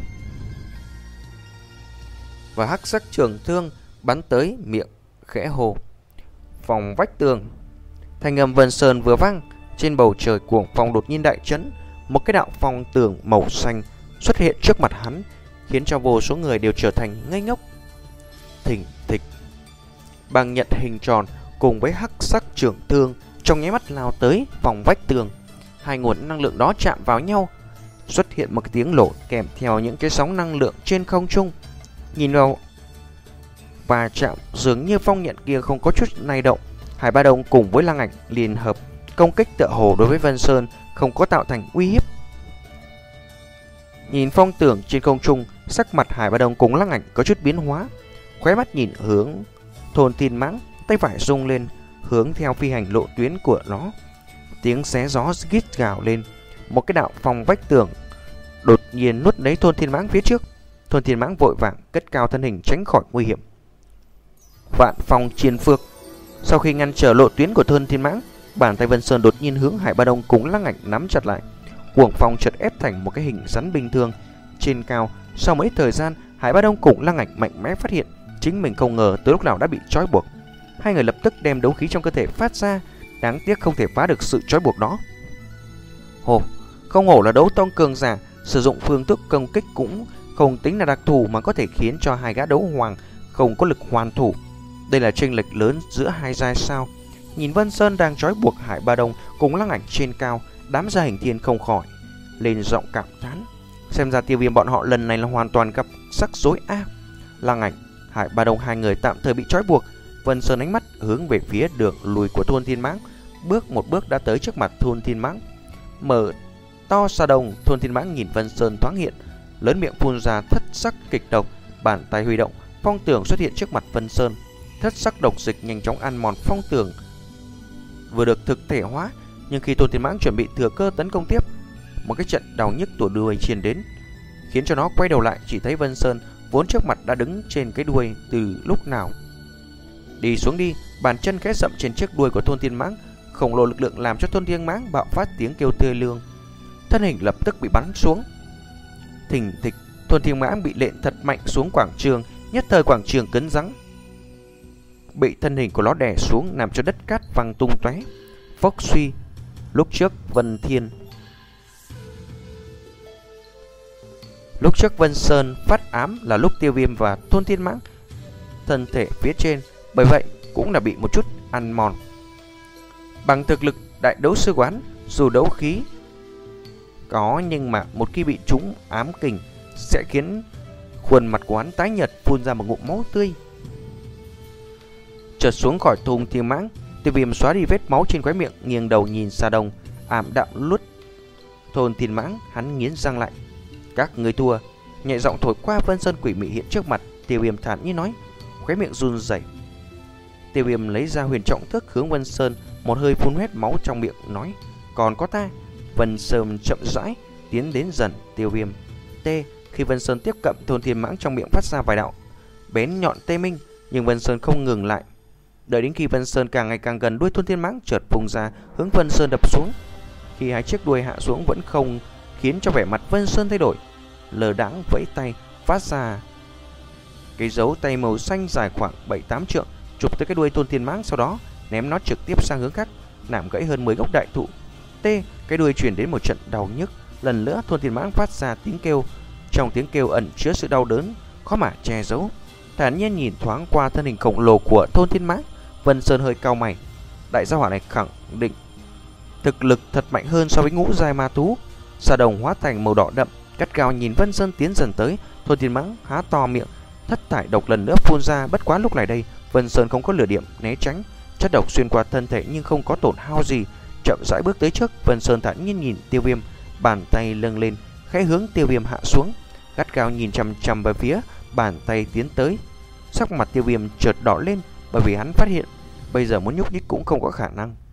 và hắc sắc trường thương bắn tới, miệng khẽ hồ. Phòng vách tường. Thanh âm Vân Sơn vừa vang, trên bầu trời cuồng phong đột nhiên đại chấn, một cái đạo phong tường màu xanh xuất hiện trước mặt hắn, khiến cho vô số người đều trở thành ngây ngốc. Thình thịch, băng nhận hình tròn cùng với hắc sắc trường thương trong nháy mắt lao tới phòng vách tường. Hai nguồn năng lượng đó chạm vào nhau, xuất hiện một cái tiếng nổ kèm theo những cái sóng năng lượng trên không trung. Nhìn vào và chạm, dường như phong nhận kia không có chút lay động. Hải Ba Đông cùng với Lăng Ảnh liên hợp công kích tựa hồ đối với Vân Sơn không có tạo thành uy hiếp. Nhìn phong tưởng trên không trung, sắc mặt Hải Ba Đông cùng Lăng Ảnh có chút biến hóa, khóe mắt nhìn hướng Thôn Thiên Mãng, tay phải rung lên hướng theo phi hành lộ tuyến của nó. Tiếng xé gió rít gào lên, một cái đạo phong vách tường đột nhiên nuốt lấy Thôn Thiên Mãng phía trước. Thôn Thiên Mãng vội vàng cất cao thân hình tránh khỏi nguy hiểm. Vạn Phong Chiên Phược. Sau khi ngăn trở lộ tuyến của Thôn Thiên Mãng, bàn tay Vân Sơn đột nhiên hướng Hải Ba Đông cùng Lăng Ảnh nắm chặt lại. Cuồng phong chợt ép thành một cái hình rắn bình thường trên cao. Sau mấy thời gian, Hải Ba Đông cùng Lăng Ảnh mạnh mẽ phát hiện chính mình không ngờ tới lúc nào đã bị trói buộc. Hai người lập tức đem đấu khí trong cơ thể phát ra, đáng tiếc không thể phá được sự trói buộc đó. Hồ, không hổ là đấu tông cường giả, sử dụng phương thức công kích cũng không tính là đặc thù mà có thể khiến cho hai gã đấu hoàng không có lực hoàn thủ. Đây là chênh lệch lớn giữa hai giai sao. Nhìn Vân Sơn đang trói buộc Hải Ba Đông cùng Lăng Ảnh trên cao, đám gia hình thiên không khỏi lên giọng cảm thán. Xem ra Tiêu Viêm bọn họ lần này là hoàn toàn gặp rắc rối a. À, Lăng Ảnh, Hải Ba Đông hai người tạm thời bị trói buộc. Vân Sơn ánh mắt hướng về phía đường lùi của Thôn Thiên Mãng, bước một bước đã tới trước mặt Thôn Thiên Mãng. Mở to xa đồng, Thôn Thiên Mãng nhìn Vân Sơn thoáng hiện, lớn miệng phun ra thất sắc kịch độc, bàn tay huy động, phong tường xuất hiện trước mặt Vân Sơn. Thất sắc độc dịch nhanh chóng ăn mòn phong tường vừa được thực thể hóa, nhưng khi Thôn Thiên Mãng chuẩn bị thừa cơ tấn công tiếp, một cái trận đau nhức tủa đuôi truyền đến, khiến cho nó quay đầu lại chỉ thấy Vân Sơn vốn trước mặt đã đứng trên cái đuôi từ lúc nào. Đi xuống đi, bàn chân khẽ dậm trên chiếc đuôi của Thôn Thiên Mãng, khổng lồ lực lượng làm cho Thôn Thiên Mãng bạo phát tiếng kêu tê lương, thân hình lập tức bị bắn xuống. Thình thịch, Thôn Thiên Mãng bị lện thật mạnh xuống quảng trường, nhất thời quảng trường cứng rắn, bị thân hình của nó đè xuống làm cho đất cát văng tung tóe. Phốc suy, lúc trước Vân Thiên Lúc trước Vân Sơn phát ám là lúc Tiêu Viêm và Thôn Thiên Mãng thân thể phía trên, bởi vậy cũng là bị một chút ăn mòn. Bằng thực lực đại đấu sư quán, dù đấu khí có, nhưng mà một khi bị trúng ám kình sẽ khiến khuôn mặt của hắn tái nhợt, phun ra một ngụm máu tươi. Chợt xuống khỏi Thôn Thiên Mãng, Tiêu Viêm xóa đi vết máu trên khóe miệng, nghiêng đầu nhìn xa đông, ảm đạm luốt Thôn Thiên Mãng. Hắn nghiến răng lại, các người thua. Nhẹ giọng thổi qua Vân Sơn quỷ mị hiện trước mặt. Tiêu Viêm thản nhiên nói, khóe miệng run rẩy. Tiêu Viêm lấy ra huyền trọng thức hướng Vân Sơn, một hơi phun hết máu trong miệng, nói, còn có ta. Vân Sơn chậm rãi tiến đến dần Tiêu Viêm. T. Khi Vân Sơn tiếp cận, Thôn Thiên Mãng trong miệng phát ra vài đạo bén nhọn tê minh, nhưng Vân Sơn không ngừng lại. Đợi đến khi Vân Sơn càng ngày càng gần, đuôi Thôn Thiên Mãng chợt vùng ra hướng Vân Sơn đập xuống. Khi hai chiếc đuôi hạ xuống vẫn không khiến cho vẻ mặt Vân Sơn thay đổi, lờ đãng vẫy tay phát ra cái dấu tay màu xanh dài khoảng bảy tám trượng, chụp tới cái đuôi Thôn Thiên Mãng, sau đó ném nó trực tiếp sang hướng khác, làm gãy hơn mười gốc đại thụ. T. Cái đuôi truyền đến một trận đau nhức. Lần nữa Thôn Thiên Mãng phát ra tiếng kêu, trong tiếng kêu ẩn chứa sự đau đớn khó mà che giấu. Thản nhiên nhìn thoáng qua thân hình khổng lồ của Thôn Thiên Mãng, Vân Sơn hơi cau mày. Đại gia hỏa này khẳng định thực lực thật mạnh hơn so với ngũ giai ma thú. Sa đồng hóa thành màu đỏ đậm, gắt gao nhìn Vân Sơn tiến dần tới. Thôn Thiên Mãng há to miệng, thất thải độc lần nữa phun ra. Bất quá lúc này đây Vân Sơn không có lửa điểm né tránh, chất độc xuyên qua thân thể nhưng không có tổn hao gì, chậm rãi bước tới trước. Vân Sơn thản nhiên nhìn Tiêu Viêm, bàn tay lâng lên, khẽ hướng Tiêu Viêm hạ xuống, gắt gao nhìn chằm chằm về phía bàn tay tiến tới. Sắc mặt Tiêu Viêm chợt đỏ lên, bởi vì hắn phát hiện bây giờ muốn nhúc nhích cũng không có khả năng.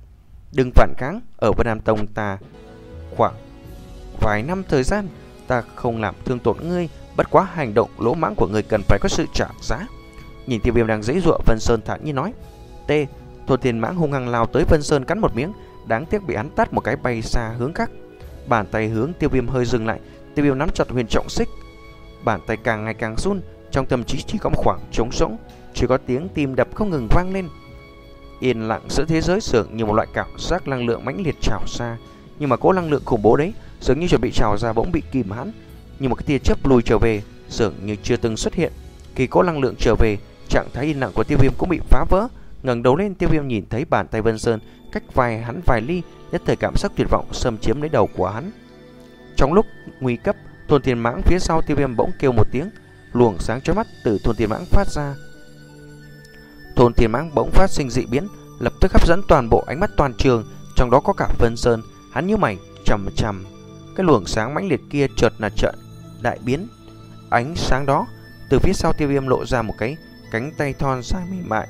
Đừng phản kháng, ở Vân Nam Tông ta khoảng vài năm thời gian, ta không làm thương tổn ngươi, bất quá hành động lỗ mãng của ngươi cần phải có sự trả giá. Nhìn Tiêu Viêm đang giãy giụa, Vân Sơn thản nhiên nói. T. Thôn Thiên Mãng hung hăng lao tới Vân Sơn cắn một miếng, đáng tiếc bị hắn tát một cái bay xa hướng khác. Bàn tay hướng Tiêu Viêm hơi dừng lại, Tiêu Viêm nắm chặt huyền trọng xích, bàn tay càng ngày càng run, trong tâm trí chỉ có một khoảng trống rỗng, chỉ có tiếng tim đập không ngừng vang lên. Yên lặng giữa thế giới dường như một loại cảm giác năng lượng mãnh liệt trào ra, nhưng mà cỗ năng lượng khủng bố đấy dường như chuẩn bị trào ra bỗng bị kìm hãm, như một cái tia chớp lùi trở về, dường như chưa từng xuất hiện. Khi cỗ năng lượng trở về, trạng thái yên lặng của Tiêu Viêm cũng bị phá vỡ. Ngẩng đầu lên, Tiêu Viêm nhìn thấy bàn tay Vân Sơn cách vai hắn vài ly, nhất thời cảm giác tuyệt vọng xâm chiếm lấy đầu của hắn. Trong lúc nguy cấp, Thôn Thiên Mãng phía sau Tiêu Viêm bỗng kêu một tiếng, luồng sáng chói mắt từ Thôn Thiên Mãng phát ra. Thôn Thiên Mãng bỗng phát sinh dị biến, lập tức hấp dẫn toàn bộ ánh mắt toàn trường, trong đó có cả Vân Sơn. Hắn nhíu mày, chằm chằm cái luồng sáng mãnh liệt kia, chợt là chợt đại biến. Ánh sáng đó từ phía sau Tiêu Viêm lộ ra một cái cánh tay thon dài mềm mại,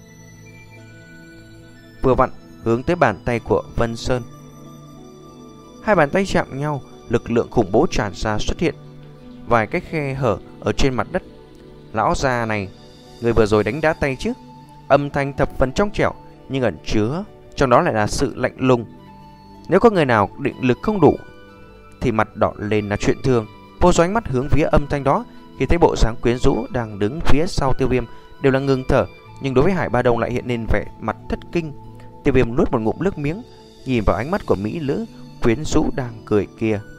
vừa vặn hướng tới bàn tay của Vân Sơn. Hai bàn tay chạm nhau, lực lượng khủng bố tràn ra xuất hiện vài cái khe hở ở trên mặt đất. Lão già này, người vừa rồi đánh đá tay chứ? Âm thanh thập phần trong trẻo, nhưng ẩn chứa trong đó lại là sự lạnh lùng. Nếu có người nào định lực không đủ thì mặt đỏ lên là chuyện thường. Vô số ánh mắt hướng phía âm thanh đó, khi thấy bộ dáng quyến rũ đang đứng phía sau Tiêu Viêm đều là ngừng thở, nhưng đối với Hải Ba Đông lại hiện lên vẻ mặt thất kinh. Tiêu Viêm nuốt một ngụm nước miếng, nhìn vào ánh mắt của mỹ nữ quyến rũ đang cười kia.